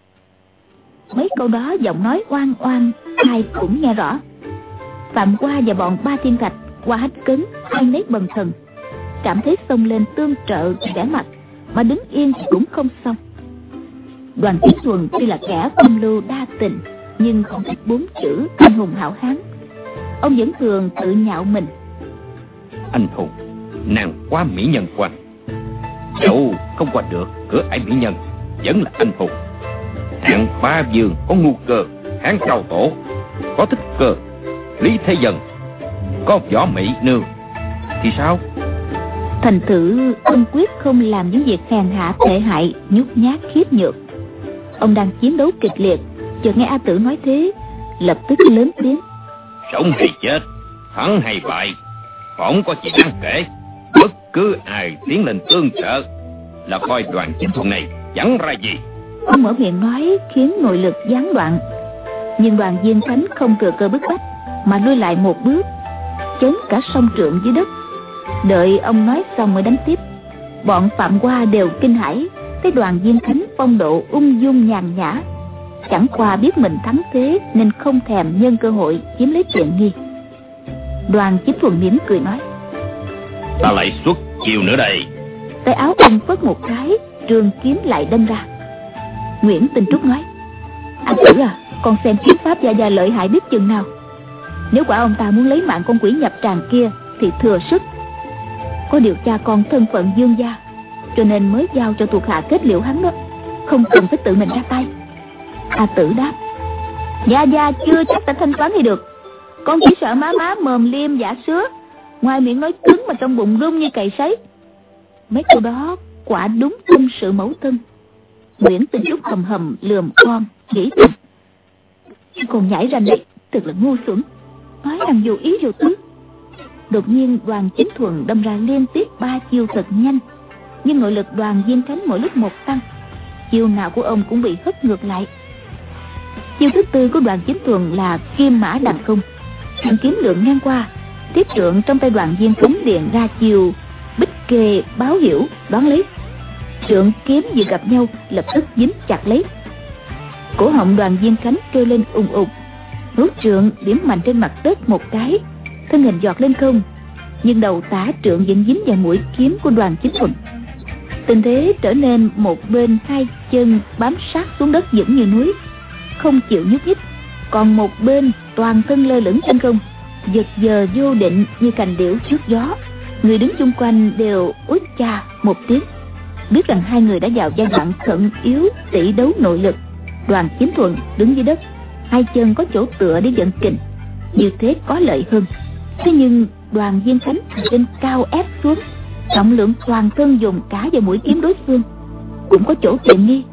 Mấy câu đó giọng nói oan oan, ai cũng nghe rõ. Phạm Hoa và bọn Ba Thiên Thạch qua hách cấn, ai nấy bần thần, cảm thấy xông lên tương trợ vẻ mặt, mà đứng yên thì cũng không xong. Đoàn Chính Thuần tuy là kẻ phong lưu đa tình, nhưng không thích 4 chữ anh hùng hảo hán. Ông vẫn thường tự nhạo mình: anh hùng, nàng quá mỹ nhân quan, dẫu không qua được cửa ải mỹ nhân, vẫn là anh hùng. Hạng Ba Vương có Ngu Cơ, Hán Cao Tổ có Thích Cơ, Lý Thế Dân có Võ Mỹ Nương thì sao? Thành thử ông quyết không làm những việc hèn hạ tệ hại, nhút nhát khiếp nhược. Ông đang chiến đấu kịch liệt, chợt nghe A Tử nói thế, lập tức lớn tiếng: sống hay chết, thắng hay bại, không có gì đáng kể. Bất cứ ai tiến lên tương trợ là coi Đoàn Chính Thuần này chẳng ra gì. Ông mở miệng nói khiến nội lực gián đoạn, nhưng Đoàn Diên Khánh không thừa cơ bức bách, mà lui lại một bước, chấn cả song trượng dưới đất. Đợi ông nói xong mới đánh tiếp. Bọn Phạm Hoa đều kinh hãi, thấy Đoàn Diên Khánh phong độ ung dung nhàn nhã, chẳng qua biết mình thắng thế nên không thèm nhân cơ hội chiếm lấy tiện nghi. Đoàn Chính Thuần mỉm cười nói: ta lại xuất chiều nữa đây. Tay áo ông phất một cái, trường kiếm lại đâm ra. Nguyễn Tinh Trúc nói: anh Tử à, con xem kiếm pháp Gia Gia lợi hại biết chừng nào. Nếu quả ông ta muốn lấy mạng con quỷ nhập tràng kia thì thừa sức. có điều cha con thân phận dương gia, cho nên mới giao cho thuộc hạ kết liễu hắn đó, không cần phải tự mình ra tay. A Tử đáp: Gia Gia chưa chắc đã thanh toán hay được. Con chỉ sợ má mồm liêm giả sứa, ngoài miệng nói cứng mà trong bụng rung như cày sấy. Mấy câu đó quả đúng tâm sự mẫu thân. Nguyễn Tinh Trúc hầm hầm lườm con, nghĩ thầm: Con nhảy ra này thật là ngu xuẩn, nói rằng dù ý dù tứ. Đột nhiên Đoàn Chính Thuần đâm ra liên tiếp 3 chiêu thật nhanh, nhưng nội lực Đoàn Diên Khánh mỗi lúc một tăng, chiêu nào của ông cũng bị hất ngược lại. Chiêu thứ tư của Đoàn Chính Thuần là Kim Mã Đằng Không. Thanh kiếm lượn ngang qua, tiếp trượng trong tay Đoàn Diên Khánh liền ra chiêu Bích Kê Báo Hiểu đón lấy. Trượng kiếm vừa gặp nhau lập tức dính chặt lấy. Cổ họng Đoàn Diên Khánh kêu lên ùng ục, rút trượng điểm mạnh trên mặt đất một cái, thân hình giọt lên không, nhưng đầu tả trượng vẫn dính vào mũi kiếm của Đoàn Chính Thuần. Tình thế trở nên một bên hai chân bám sát xuống đất vững như núi, không chịu nhúc nhích, còn một bên toàn thân lơ lửng trên không, giật giờ vô định như cành điểu trước gió. Người đứng chung quanh đều úi cha một tiếng, biết rằng hai người đã vào giai đoạn thận yếu tỷ đấu nội lực. Đoàn Chính Thuần đứng dưới đất, hai chân có chỗ tựa để vận kình, như thế có lợi hơn. Thế nhưng Đoàn Diên Khánh trên cao ép xuống, trọng lượng toàn thân dùng cả vào mũi kiếm đối phương, cũng có chỗ tiện nghi.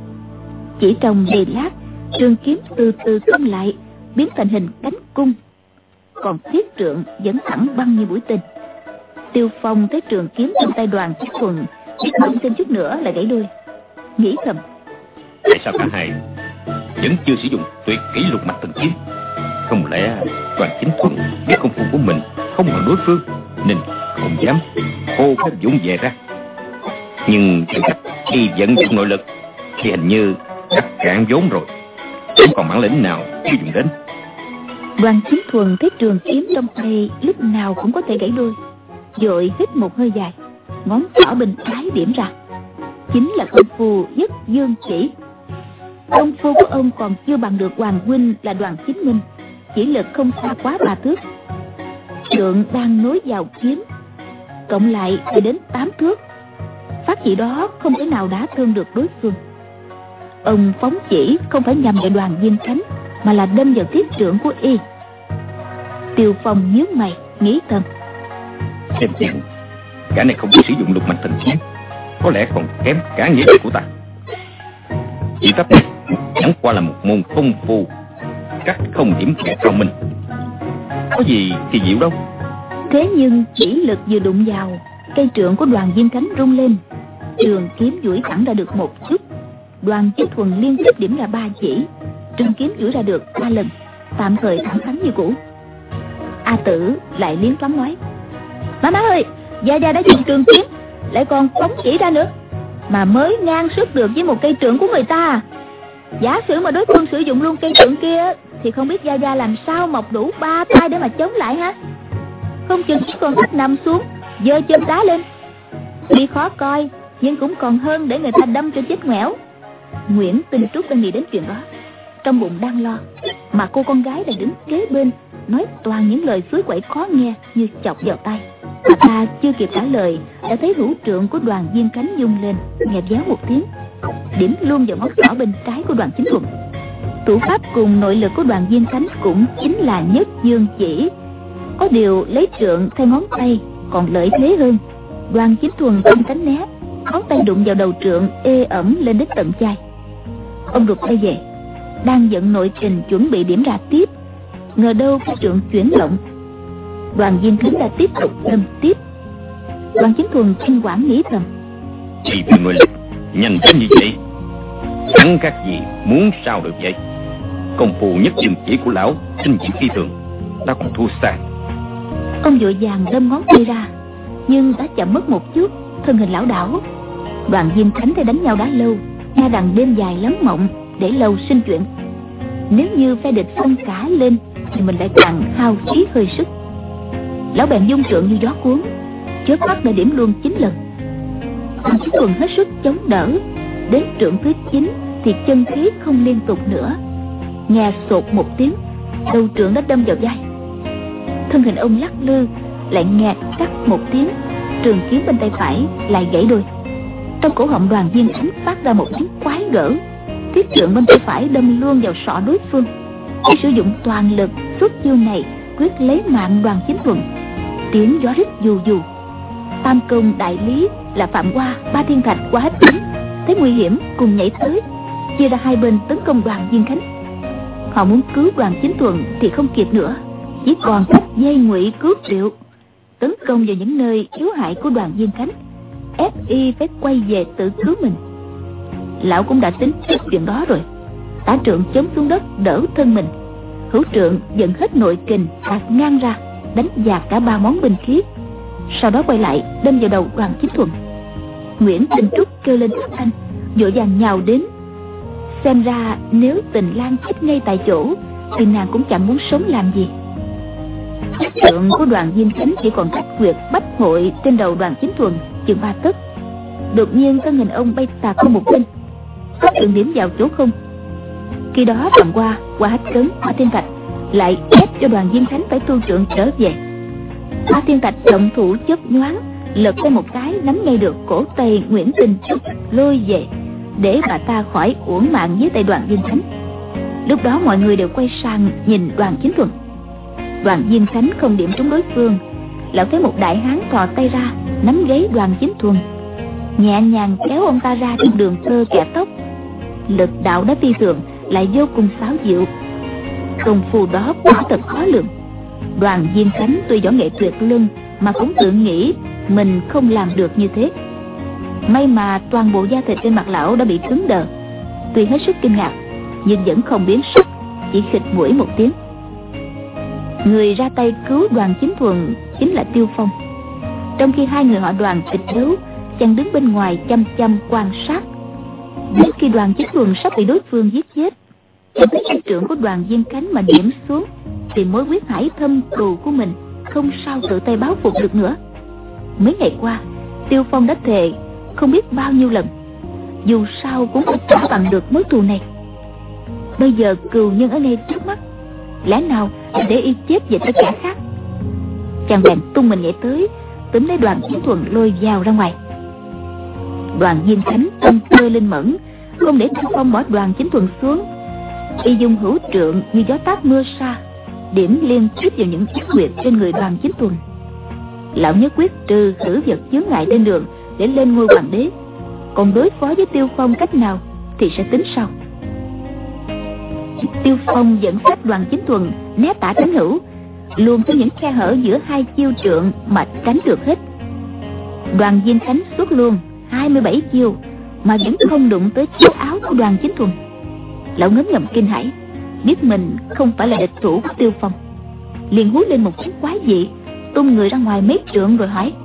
Chỉ trong giây lát, trường kiếm từ từ cong lại, biến thành hình cánh cung, còn thiết trượng vẫn thẳng băng như mũi tên. Tiêu Phong thấy trường kiếm trong tay Đoàn Chính Thuần chỉ băng thêm chút nữa là gãy đôi, nghĩ thầm: Tại sao cả hai vẫn chưa sử dụng tuyệt kỹ lục mạch thần kiếm? Không lẽ Đoàn Chính Thuần biết công phu của mình không bằng đối phương nên không dám hô các dũng về ra? Nhưng khi vận dụng nội lực thì hình như đã cạn vốn rồi, không còn bản lĩnh nào chưa dùng đến. Đoàn Chính Thuần thấy trường kiếm trong tay lúc nào cũng có thể gãy đôi, vội hít một hơi dài, ngón trỏ bên trái điểm ra, chính là công phu Nhất Dương Chỉ. Công phu của ông còn chưa bằng được hoàng huynh là Đoàn Chính Minh, chỉ lực không xa quá 3 thước. Trượng đang nối vào kiếm, cộng lại phải đến 8 thước. Phát chỉ đó không thể nào đả thương được đối phương. Ông phóng chỉ không phải nhằm vào Đoàn Diên Khánh, mà là đâm vào thiết trượng của y. Tiêu Phong nhíu mày nghĩ thầm: Xem chừng gã này không biết sử dụng lục mạch thần kiếm, có lẽ còn kém cả nghĩa lực của ta. Chỉ pháp này chẳng qua là một môn công phu cách không điểm kẻ cao minh, có gì thì diệu đâu. Thế nhưng chỉ lực vừa đụng vào, cây trượng của Đoàn Diên Khánh rung lên, trường kiếm duỗi thẳng ra được một chút. Đoàn Chính Thuần liên tiếp điểm ra 3 chỉ, trường kiếm duỗi ra được 3 lần, tạm thời thẳng thắn như cũ. A Tử lại liến thoáng nói: Má ơi, Gia Gia đã dùng trường kiếm, lại còn phóng chỉ ra nữa, mà mới ngang sức được với một cây trượng của người ta. Giả sử mà đối phương sử dụng luôn cây trượng kia thì không biết Gia Gia làm sao mọc đủ 3 tay để mà chống lại ha. Không chừng chỉ còn cách nằm xuống giơ chân đá lên. Tuy khó coi nhưng cũng còn hơn để người ta đâm cho chết ngoẻo. Nguyễn Tinh Trúc đang nghĩ đến chuyện đó, trong bụng đang lo, mà cô con gái đang đứng kế bên nói toàn những lời suối quẩy khó nghe như chọc vào tai. Bà ta chưa kịp trả lời đã thấy hữu trượng của Đoàn Diên Khánh rung lên, nhẹ véo một tiếng, điểm luôn vào ngón trỏ bên trái của Đoàn Chính Thuần. Thủ pháp cùng nội lực của Đoàn Diên Khánh cũng chính là Nhất Dương Chỉ, có điều lấy trượng thay ngón tay còn lợi thế hơn. Đoàn Chính Thuần không tránh né, ngón tay đụng vào đầu trượng ê ẩm lên đến tận chai. Ông rụt tay về, đang vận nội kình chuẩn bị điểm ra tiếp, ngờ đâu cái trượng chuyển động. Đoàn Diên Khánh đã tiếp tục đâm tiếp. Đoàn Chính Thuần kinh quản nghĩ thầm: Chỉ vì nội lực nhanh đến như vậy, chẳng khác gì muốn sao được vậy. Công phu Nhất Dương Chỉ của lão tinh diệu phi thường, ta còn thua xa. Ông vội vàng đâm ngón tay ra, nhưng đã chậm mất một chút, thân hình lão đảo. Đoàn Diên Khánh thấy đánh nhau đã lâu, nghe rằng đêm dài lắm mộng, để lâu sinh chuyện. Nếu như phe địch xông cả lên thì mình lại càng hao phí hơi sức. Lão bèn dung trượng như gió cuốn, chớp mắt đã điểm luôn 9 lần. Đoàn Chính Thuần hết sức chống đỡ, đến trượng thứ 9 thì chân khí không liên tục nữa, nghe sột một tiếng, đầu trượng đã đâm vào vai. Thân hình ông lắc lư, lại nghe cắt một tiếng, trường kiếm bên tay phải lại gãy đôi. Trong cổ họng Đoàn Diên Khánh phát ra một tiếng quái gở. Thiết trượng bên tay phải đâm luôn vào sọ đối phương. Khi sử dụng toàn lực xuất chiêu này quyết lấy mạng Đoàn Chính Thuần. Tiếng gió rít dù dù. Tam công đại lý là Phạm Hoa, Ba Thiên Thạch, Qua Hết Cánh thấy nguy hiểm cùng nhảy tới, chia ra hai bên tấn công Đoàn Diên Khánh. Họ muốn cứu Đoàn Chính Thuần thì không kịp nữa, chỉ còn cách dây ngụy cứu triệu, tấn công vào những nơi yếu hại của Đoàn Diên Khánh, ép y phải quay về tự cứu mình. Lão cũng đã tính trước chuyện đó rồi. Tả trượng chống xuống đất đỡ thân mình, hữu trượng dẫn hết nội kình tạt ngang ra, đánh dạt cả ba món binh khí. Sau đó quay lại đâm vào đầu Đoàn Chính Thuần. Nguyễn Tình Trúc kêu lên thất thanh, vội vàng nhào đến. Xem ra nếu Tình Lan chết ngay tại chỗ thì nàng cũng chẳng muốn sống làm gì. Thiết trượng của Đoàn Diên Khánh chỉ còn cách quyệt bách hội trên đầu Đoàn Chính Thuần chừng 3 tấc. Đột nhiên thân hình ông bay tạt qua một bên, thiết trượng điểm vào chỗ không. Khi đó Phạm Hoa, Qua Hết Cấn, Ba Thiên Thạch lại ép cho Đoàn Diên Khánh phải tu trượng trở về. Ba Thiên Thạch động thủ chớp nhoáng, lật tay một cái nắm ngay được cổ tay Nguyễn Tình Trúc lôi về, để bà ta khỏi uổng mạng dưới tay Đoàn Diên Khánh. Lúc đó mọi người đều quay sang nhìn Đoàn Chính Thuần. Đoàn Diên Khánh không điểm trúng đối phương. Lão thấy một đại hán thò tay ra nắm gáy Đoàn Chính Thuần, nhẹ nhàng kéo ông ta ra trong đường tơ kẻ tóc. Lực đạo đã phi thường, lại vô cùng xáo diệu. Công phu đó quả thật khó lường. Đoàn Diên Khánh tuy võ nghệ tuyệt luân mà cũng tự nghĩ mình không làm được như thế. May mà toàn bộ da thịt trên mặt lão đã bị cứng đờ. Tuy hết sức kinh ngạc nhưng vẫn không biến sắc, chỉ khịt mũi một tiếng. Người ra tay cứu Đoàn Chính Thuần chính là Tiêu Phong. Trong khi hai người họ Đoàn kịch đấu, chàng đứng bên ngoài chăm chăm quan sát. Đến khi Đoàn Chính Thuần sắp bị đối phương giết chết, chàng thấy cái trưởng của Đoàn Diên Khánh mà điểm xuống thì mối quyết hải thâm cừu của mình không sao tự tay báo phục được nữa. Mấy ngày qua Tiêu Phong đã thề không biết bao nhiêu lần, dù sao cũng phải trả bằng được mối thù này. Bây giờ cừu nhân ở ngay trước mắt, lẽ nào để y chết về tay kẻ khác? Chàng bèn tung mình nhảy tới, túm lấy Đoàn Chính Thuần lôi vào ra ngoài. Đoàn Diên Khánh tâm cơ linh mẫn, không để Tiêu Phong bỏ Đoàn Chính Thuần xuống. Y dùng hữu trượng như gió táp mưa sa, điểm liên tiếp vào những yếu huyệt trên người Đoàn Chính Thuần. Lão nhất quyết trừ khử vật chướng ngại trên đường để lên ngôi hoàng đế, còn đối phó với Tiêu Phong cách nào thì sẽ tính sau. Tiêu Phong dẫn sát Đoàn Chính Thuần né tả tránh hữu, luôn có những khe hở giữa hai chiêu trượng mà tránh được hết. Đoàn Diên Khánh xuất luôn 27 chiêu mà vẫn không đụng tới chiếc áo của Đoàn Chính Thuần. Lão ngấm ngầm kinh hãi, biết mình không phải là địch thủ của Tiêu Phong, liền hú lên một tiếng quái dị, tung người ra ngoài mấy trượng rồi hỏi: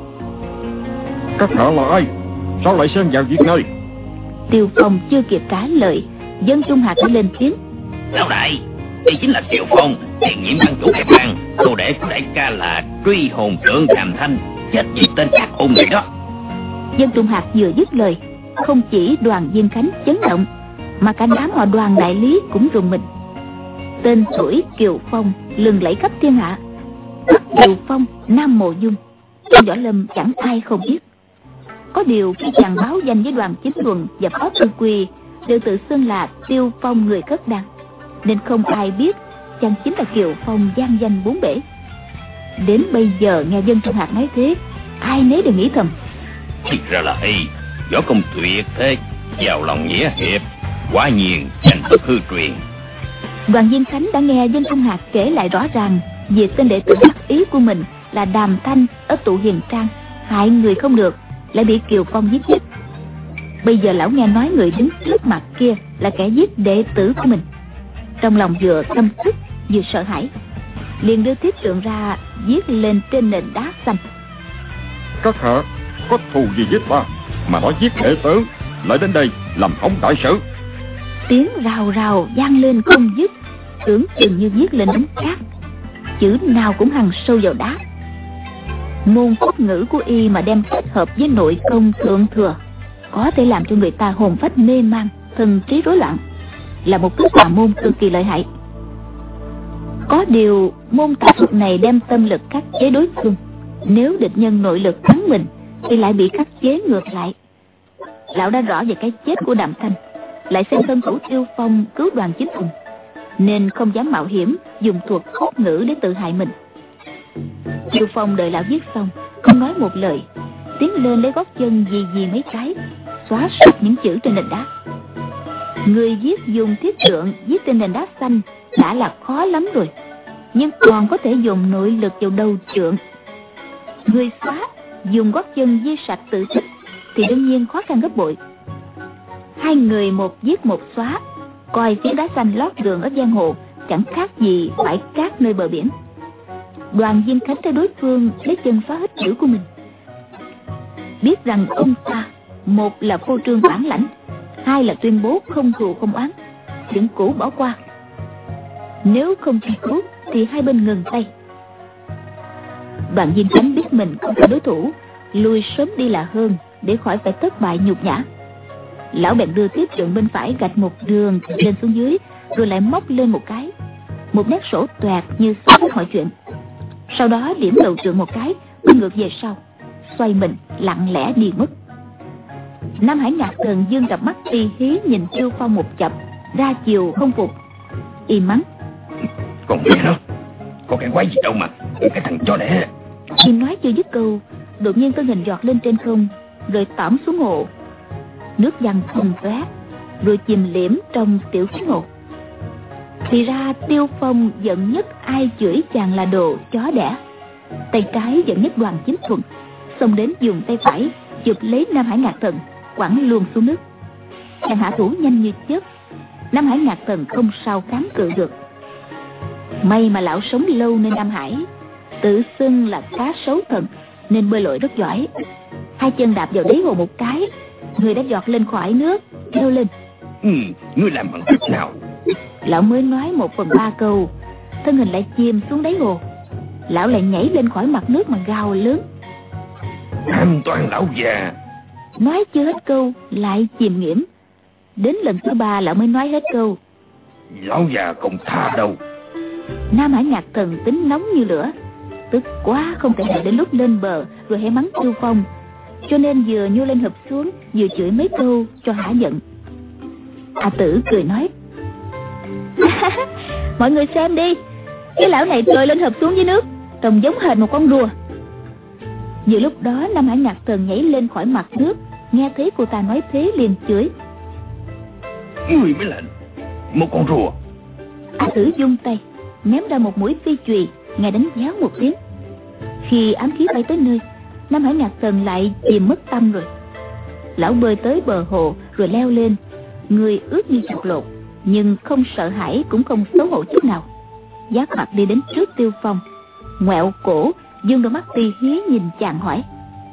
Các hạ là ai? Sao lại xen vào việc này? Tiêu Phong chưa kịp trả lời, Dân Trung Hạc đã lên tiếng: Lão đại, đây chính là Tiêu Phong, tiền nhiệm ban chủ cái bang, đồ đệ của đại ca là Truy Hồn Trượng Đàm Thanh, chết vì tên ác hồn này đó. Dân Trung Hạc vừa dứt lời, không chỉ Đoàn Diên Khánh chấn động mà cả đám họ Đoàn đại lý cũng rùng mình. Tên tuổi Kiều Phong lừng lẫy khắp thiên hạ. Bắc Kiều Phong, Nam Mộ Dung, trong võ lâm chẳng ai không biết. Có điều khi chàng báo danh với Đoàn Chính Thuần và Phó Tư Quy đều tự xưng là Tiêu Phong người cất đàn, nên không ai biết chàng chính là Kiều Phong vang danh bốn bể. Đến bây giờ nghe Dân Trung Hạc nói thế, ai nấy đều nghĩ thầm: Thì ra là y, võ công tuyệt thế, giàu lòng nghĩa hiệp, quả nhiên danh bất hư truyền. Đoàn Diên Khánh đã nghe Dân Trung Hạc kể lại rõ ràng về tên đệ tử đắc ý của mình là Đàm Thanh ở Tụ Hiền Trang, hại người không được lại bị Kiều Phong giết chết. Bây giờ lão nghe nói người đứng trước mặt kia là kẻ giết đệ tử của mình, trong lòng vừa căm tức vừa sợ hãi, liền đưa thiết trượng ra viết lên trên nền đá xanh: Các hạ có thù gì với ta mà nói giết đệ tử, lại đến đây làm hỏng đại sự? Tiếng rào rào vang lên không dứt, tưởng chừng như viết lên đống cát, chữ nào cũng hằn sâu vào đá. Môn pháp ngữ của y mà đem kết hợp với nội công thượng thừa, có thể làm cho người ta hồn phách mê man, thần trí rối loạn, là một thứ tà môn cực kỳ lợi hại. Có điều môn tà thuật này đem tâm lực khắc chế đối phương, Nếu địch nhân nội lực thắng mình thì lại bị khắc chế ngược lại. Lão đã rõ về cái chết của Đạm Thanh, lại xem thân thủ Tiêu Phong cứu Đoàn Chính Thuần, nên không dám mạo hiểm dùng thuật khốc ngữ để tự hại mình. Tiêu Phong đợi lão viết xong, không nói một lời, tiến lên lấy gót chân dì mấy cái, xóa sạch những chữ trên nền đá. Người viết dùng thiết trượng viết trên nền đá xanh đã là khó lắm rồi, nhưng còn có thể dùng nội lực vào đầu trượng. Người xóa dùng gót chân ghi sạch tự thích thì đương nhiên khó khăn gấp bội. Hai người một viết một xóa, coi phiến đá xanh lót đường ở giang hồ chẳng khác gì bãi cát nơi bờ biển. Đoàn Diên Khánh thấy đối phương lấy chân xóa hết chữ của mình, biết rằng ông ta một là phô trương bản lãnh, hai là tuyên bố không thù không oán, chuyện cũ bỏ qua. Nếu không truy cứu thì hai bên ngừng tay. Đoàn Diên Khánh biết mình không phải đối thủ, lùi sớm đi là hơn, để khỏi phải thất bại nhục nhã. Lão bèn đưa tiếp trượng bên phải gạch một đường từ trên xuống dưới, rồi lại móc lên một cái, một nét sổ toẹt như sắp hết mọi chuyện. Sau đó điểm đầu trượng một cái, quay ngược về sau, xoay mình lặng lẽ đi mất. Nam Hải Ngạc Thần dương cặp mắt ti hí nhìn Tiêu Phong một chập, ra chiều không phục, y mắng: Còn nghe nó, có cái quái gì đâu mà, cái thằng chó đẻ. Y nói chưa dứt câu, đột nhiên thân hình giọt lên trên không, rồi tõm xuống hồ. Nước văng tung tóe, rồi chìm liễm trong tiểu khí hồ. Thì ra Tiêu Phong giận nhất ai chửi chàng là đồ chó đẻ. Tay trái giận nhất Đoàn Chính Thuần, xông đến dùng tay phải chụp lấy Nam Hải Ngạc Thần, quẳng luôn xuống nước. Chàng hạ thủ nhanh như chớp, Nam Hải Ngạc Thần không sao kháng cự được. May mà lão sống lâu nên Nam Hải tự xưng là cá sấu thần, nên bơi lội rất giỏi. Hai chân đạp vào đáy hồ một cái, người đã giọt lên khỏi nước, kêu lên: Ngươi làm bằng cách nào? Lão mới nói 1/3 câu, thân hình lại chìm xuống đáy hồ. Lão lại nhảy lên khỏi mặt nước mà gào lớn: An toàn lão già! Nói chưa hết câu lại chìm nghiễm. Đến lần thứ 3 lão mới nói hết câu: Lão già không tha đâu. Nam Hải Ngạc Thần tính nóng như lửa, tức quá không thể đợi đến lúc lên bờ rồi hãy mắng Tiêu Phong, cho nên vừa nhô lên hụp xuống, vừa chửi mấy câu cho hả giận. A Tử cười nói: Mọi người xem đi, cái lão này trồi lên hụp xuống dưới nước, trông giống hệt một con rùa. Vừa lúc đó Nam Hải Ngạc Thần nhảy lên khỏi mặt nước, nghe thấy cô ta nói thế liền chửi: Người mới là một con rùa. A Tử vung tay ném ra một mũi phi chùy, nghe đánh giáo một tiếng. Khi ám khí bay tới nơi, Nam Hải Ngạc Thần lại chìm mất tâm rồi. Lão bơi tới bờ hồ rồi leo lên, người ướt như chuột lột, nhưng không sợ hãi cũng không xấu hổ chút nào. Giáp mặt đi đến trước Tiêu Phong, ngoẹo cổ, dương đôi mắt ti hí nhìn chàng hỏi: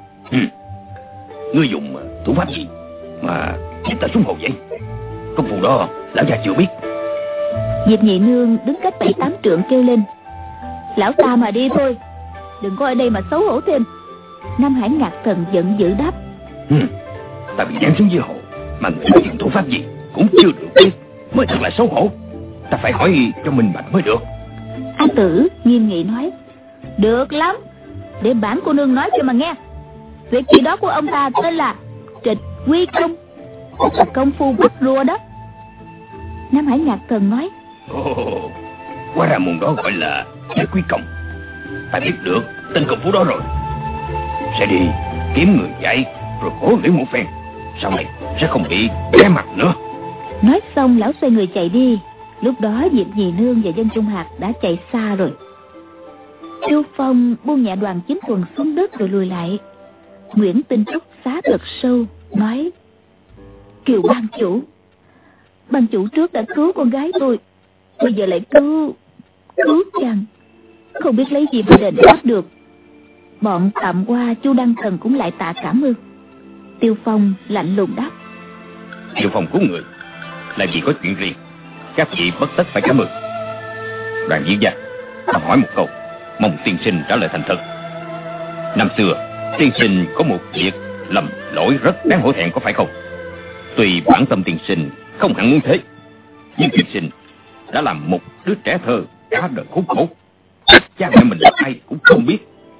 Ngươi dùng thủ pháp gì mà giúp ta xuống hồ vậy? Công phu đó lão già chưa biết. Diệp Nhị Nương đứng cách 7-8 trượng kêu lên: Lão ta mà đi thôi, đừng có ở đây mà xấu hổ thêm. Nam Hải Ngạc Thần giận dữ đáp: Ta bị ném xuống dưới hồ mà người ta dùng thủ pháp gì cũng chưa được biết, mới thật là xấu hổ. Ta phải hỏi cho minh bạch mới được. A Tử nghiêm nghị nói: Được lắm, để bản cô nương nói cho mà nghe. Việc gì đó của ông ta tên là Trịch Quy Công, là công phu bắt rùa đó. Nam Hải Ngạc Thần nói: Hóa ra môn đó gọi là Trịch Quy Công. Ta biết được tên công phu đó rồi, sẽ đi kiếm người dạy rồi khổ luyện một phen, sau này sẽ không bị bé mặt nữa. Nói xong lão xoay người chạy đi. Lúc đó Diệp Nhị Nương và Dân Trung Hạc đã chạy xa rồi. Tiêu Phong buông nhẹ Đoàn Chính Thuần xuống đất rồi lùi lại. Nguyễn Tinh Trúc xá thật sâu nói: Kiều ban chủ trước đã cứu con gái tôi, bây giờ lại cứu chàng, không biết lấy gì mà đền đáp được. Bọn tạm qua Chu Đăng Thần cũng lại tạ cảm ơn. Tiêu Phong lạnh lùng đáp: Tiêu Phong cứu người là vì có chuyện riêng, các vị bất tất phải cảm ơn. Đoàn Diễn gia, ta hỏi một câu, mong tiên sinh trả lời thành thật. Năm xưa tiên sinh có một việc lầm lỗi rất đáng hổ thẹn, có phải không? Tuy bản tâm tiên sinh không hẳn muốn thế, nhưng tiên sinh đã làm một đứa trẻ thơ cả đời khốn khổ, cha mẹ mình là ai cũng không biết.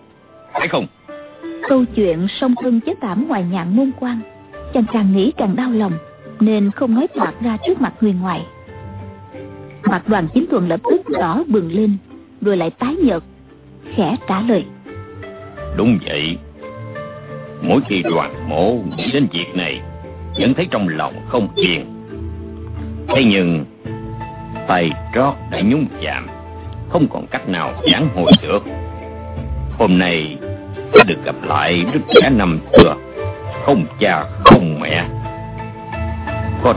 phải không? Câu chuyện song thân chết thảm ngoài Nhạn Môn Quan, chàng càng nghĩ càng đau lòng, nên không nói toạc ra trước mặt Huyền Ngoại. Mặt Đoàn Chính Thuần lập tức đỏ bừng lên, rồi lại tái nhợt, khẽ trả lời: Đúng vậy. Mỗi khi Đoàn Mỗ nghĩ đến việc này, vẫn thấy trong lòng không yên. Thế nhưng tay trót đã nhúng chạm, không còn cách nào vãn hồi được. Hôm nay đã được gặp lại đứa trẻ năm xưa, không cha không mẹ. Có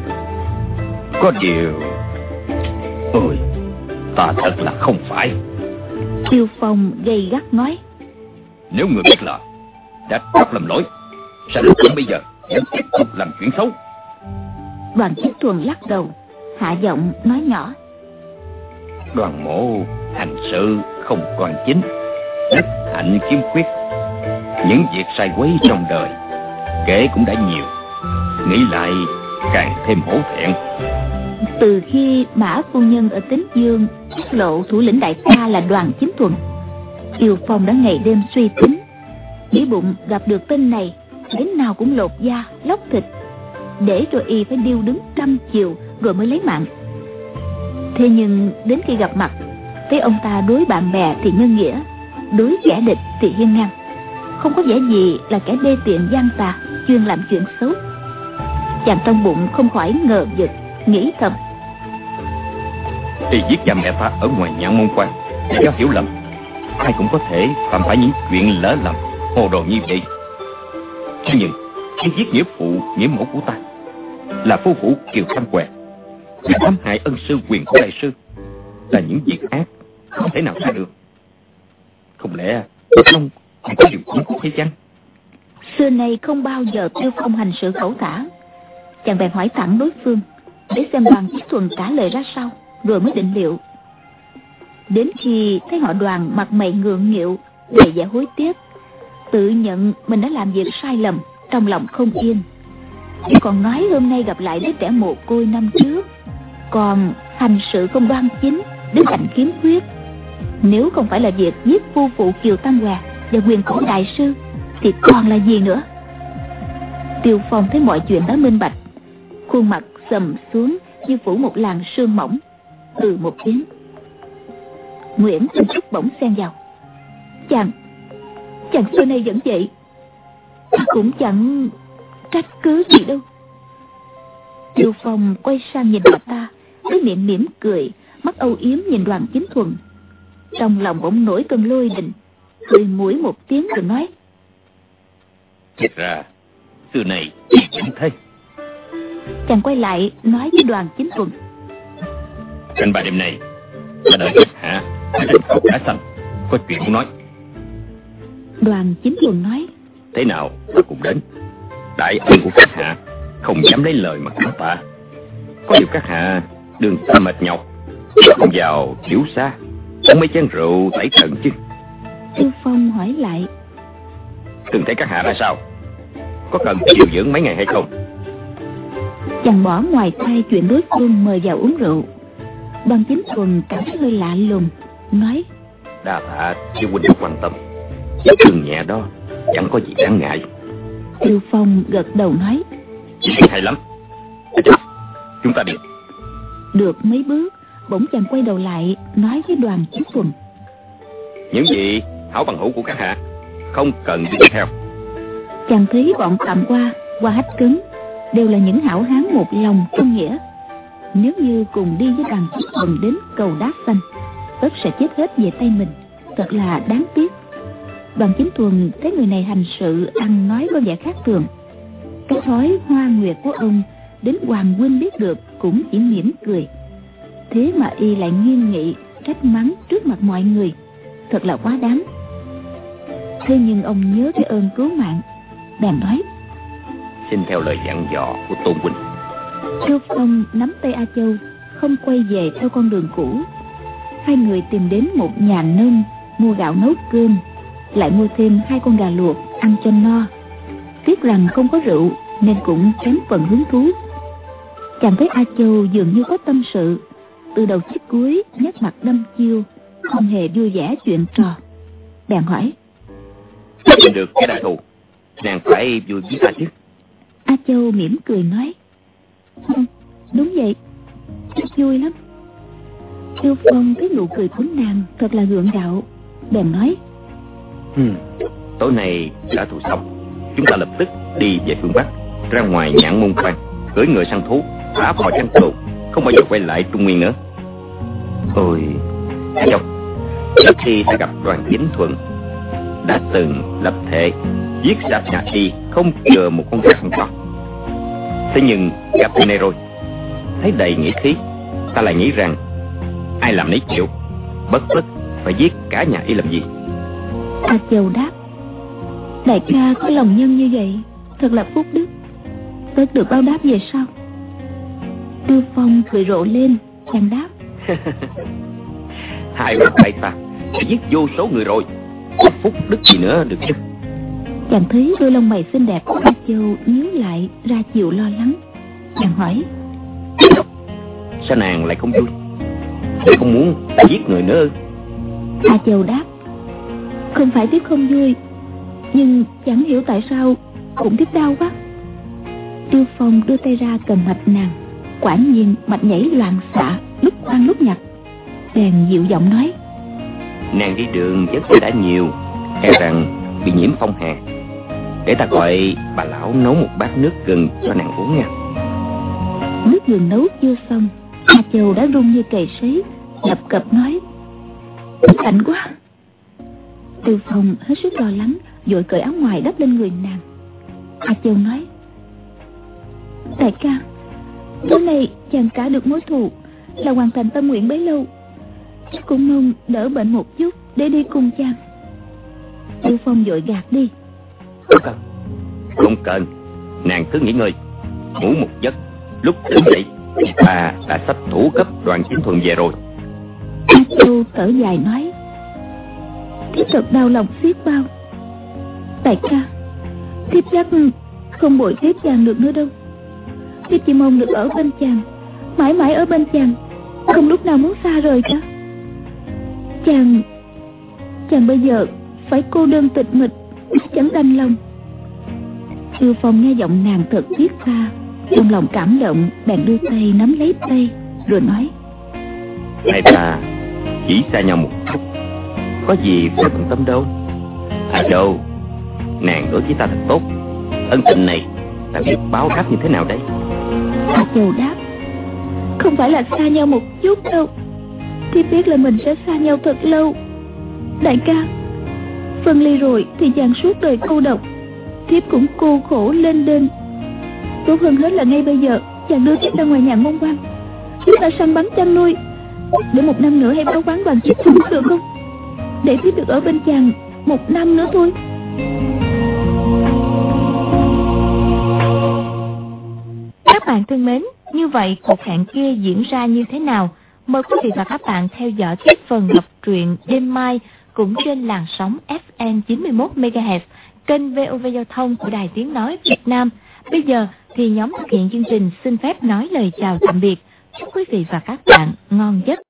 điều ôi, ta thật là không phải. Tiêu Phong gay gắt nói: Nếu người biết là đã trót lầm lỗi, sao lúc bây giờ vẫn tiếp tục làm chuyện xấu? Đoàn Chính Thuần lắc đầu, hạ giọng nói nhỏ: Đoàn Mỗ hành sự không còn chính, đức hạnh khiếm khuyết. Những việc sai quấy trong đời kể cũng đã nhiều, nghĩ lại càng thêm hổ thẹn. Từ khi Mã phu nhân ở Tín Dương tiết lộ thủ lĩnh đại ca là Đoàn Chính Thuần, Tiêu Phong đã ngày đêm suy tính, nghĩ bụng gặp được tên này đến nào cũng lột da lóc thịt, để rồi y phải điêu đứng trăm chiều rồi mới lấy mạng. Thế nhưng đến khi gặp mặt, thấy ông ta đối bạn bè thì nhân nghĩa, đối kẻ địch thì hiên ngang, không có vẻ gì là kẻ đê tiện gian tà chuyên làm chuyện xấu. Chàng trong bụng không khỏi ngờ vực, nghĩ thầm: Y giết cha mẹ ta ở ngoài Nhạn Môn Quan để do hiểu lầm, ai cũng có thể phạm phải những chuyện lỡ lầm hồ đồ như vậy. Thế nhưng y giết nghĩa phụ nghĩa mẫu của ta là phu phụ Kiều Tam Què, đã hãm hại ân sư Quyền của đại sư, là những việc ác không thể nào tha được. Không lẽ không có điều khủng khiếp hay chăng? Xưa nay không bao giờ Tiêu Phong hành sự khẩu thả. Chàng bèn hỏi thẳng đối phương để xem Đoàn Chính Thuần trả lời ra sao, rồi mới định liệu. Đến khi thấy họ Đoàn mặt mày ngượng nghịu, đầy vẻ hối tiếc, tự nhận mình đã làm việc sai lầm, trong lòng không yên. Chỉ còn nói hôm nay gặp lại đứa trẻ mồ côi năm trước, còn hành sự không đoan chính, đức hạnh khiếm khuyết. Nếu không phải là việc giết phu phụ Kiều Tam Què và Quyền cổ đại sư thì còn là gì nữa? Tiêu Phong thấy mọi chuyện đã minh bạch, khuôn mặt sầm xuống như phủ một làn sương mỏng, một tiếng. Nguyễn Tinh Trúc bỗng xen vào: Chàng xưa nay vẫn vậy, cũng chẳng trách cứ gì đâu. Tiêu Phong quay sang nhìn bà ta, với miệng mỉm cười, mắt âu yếm nhìn Đoàn Chính Thuần. Trong lòng bỗng nổi cơn lôi đình, cười mũi một tiếng rồi nói: Thật ra xưa này vẫn thế. Chàng quay lại nói với Đoàn Chính Thuần: Canh ba đêm nay ta đợi các hạ ở trên cầu Đá Xanh, có chuyện muốn nói. Đoàn Chính Thuần nói: Thế nào ta cũng đến. Đại ân của các hạ không dám lấy lời mà cảm tạ. Có điều các hạ đường xa mệt nhọc, không vào thiếu xa uống mấy chén rượu tẩy trần chứ? Tiêu Phong hỏi lại: Từng thấy các hạ ra sao? Có cần điều dưỡng mấy ngày hay không? Chàng bỏ ngoài tai chuyện đối phương mời vào uống rượu. Đoàn Chính Thuần cảm thấy hơi lạ lùng, nói: Đa tạ sư huynh đã quan tâm, vết thương nhẹ đó chẳng có gì đáng ngại. Tiêu Phong gật đầu nói: Hay lắm, chúng ta đi. Được mấy bước, bỗng chàng quay đầu lại nói với Đoàn Chính Thuần: Những gì hảo bằng hữu của các hạ không cần đi theo. Chàng thấy bọn Phạm qua Hách Cấn đều là những hảo hán một lòng trong nghĩa. Nếu như cùng đi với Đoàn Chính Thuần đến cầu Đá Xanh, tất sẽ chết hết về tay mình, thật là đáng tiếc. Đoàn Chính Thuần thấy người này hành sự ăn nói có vẻ khác thường. Cái thói hoa nguyệt của ông đến Hoàng huynh biết được cũng chỉ mỉm cười. Thế mà y lại nghiêm nghị trách mắng trước mặt mọi người, thật là quá đáng. Thế nhưng ông nhớ cái ơn cứu mạng, bèn nói: Xin theo lời dặn dò của Tôn huynh. Tiêu Phong nắm tay A Châu, không quay về theo con đường cũ. Hai người tìm đến một nhà nông, mua gạo nấu cơm, lại mua thêm 2 con gà luộc ăn cho no. Tiếc rằng không có rượu nên cũng kém phần hứng thú. Chàng thấy A Châu dường như có tâm sự, từ đầu chí cuối nét mặt đăm chiêu, không hề vui vẻ chuyện trò. Bèn hỏi: tìm được cái đại thù, nàng phải vui với ta chứ. A Châu mỉm cười nói: Đúng vậy, rất vui lắm. Tiêu Phong thấy nụ cười của nàng thật là gượng gạo, bèn nói: Tối nay trả thù xong, chúng ta lập tức đi về phương Bắc, ra ngoài Nhạn Môn Quan, cưỡi ngựa săn thú, thả bò trăng cừu, không bao giờ quay lại Trung Nguyên nữa. Ôi A Châu, trước khi ta gặp Đoàn Chính Thuận, đã từng lập thệ giết sạch nhà Y không chừa một con gà không có. Thế nhưng gặp tên này rồi, thấy đầy nghĩa khí, ta lại nghĩ rằng ai làm nấy chịu, bất tất phải giết cả nhà Y làm gì. A Châu đáp: Đại ca có lòng nhân như vậy, thật là phúc đức, tất được báo đáp về sau. Tiêu Phong cười rộ lên, chàng đáp: Hai bàn tay ta đã giết vô số người rồi, có phúc đức gì nữa được chứ. Chàng thấy đôi lông mày xinh đẹp của A Châu nhíu lại ra chiều lo lắng. Chàng hỏi: Sao nàng lại không vui? Nàng không muốn ta giết người nữa? A Châu đáp: Không phải tiếp không vui, nhưng chẳng hiểu tại sao cũng tiếp đau quá. Tiêu Phong đưa tay ra cầm mạch nàng, quả nhiên mạch nhảy loạn xạ, lúc oan lúc nhặt. Bèn dịu giọng nói: Nàng đi đường vất vả đã nhiều, e rằng bị nhiễm phong hàn. Để ta gọi bà lão nấu một bát nước gừng cho nàng uống nha. Nước gừng nấu chưa xong, A Châu đã run như cầy sấy, lập cập nói: Lạnh quá. Tiêu Phong hết sức lo lắng, vội cởi áo ngoài đắp lên người nàng. A Châu nói: Đại ca, tối nay chàng cả được mối thù, là hoàn thành tâm nguyện bấy lâu, cũng mong đỡ bệnh một chút để đi cùng chàng. Tiêu Phong vội gạt đi: Không cần, nàng cứ nghỉ ngơi, ngủ một giấc, lúc tỉnh dậy ta đã sắp thủ cấp Đoàn Chính Thuận về rồi. A Châu thở dài nói: Thiếp thật đau lòng xiết bao. Đại ca, thiếp chắc không bội tiếp chàng được nữa đâu. Thiếp chỉ mong được ở bên chàng, mãi mãi ở bên chàng, không lúc nào muốn xa rời cả. Chàng bây giờ phải cô đơn tịch mịch, chẳng đành lòng. Tiêu Phong nghe giọng nàng thật thiết tha, trong lòng cảm động, bèn đưa tay nắm lấy tay rồi nói: Hai ta chỉ xa nhau một chút, có gì phải bận tâm đâu. À đâu, nàng đối với ta thật tốt, ân tình này ta biết báo đáp như thế nào đây? A Châu đáp: Không phải là xa nhau một chút đâu, thiếp biết là mình sẽ xa nhau thật lâu. Đại ca, phân ly rồi thì chàng suốt đời cô độc, thiếp cũng cô khổ lên đên. Tốt hơn hết là ngay bây giờ chàng đưa thiếp ra ngoài Nhạn Môn Quan, thiếp đã săn bắn chăn nuôi, để một năm nữa hãy báo quán Đoàn Chính Thuận được không? Để thiếp được ở bên chàng một năm nữa thôi. Các bạn thân mến, như vậy cuộc hẹn kia diễn ra như thế nào? Mời quý vị và các bạn theo dõi tiếp phần đọc truyện đêm mai cũng trên làn sóng FM 91 MHz, kênh VOV Giao thông của Đài Tiếng nói Việt Nam. Bây giờ thì nhóm thực hiện chương trình xin phép nói lời chào tạm biệt. Chúc quý vị và các bạn ngon giấc.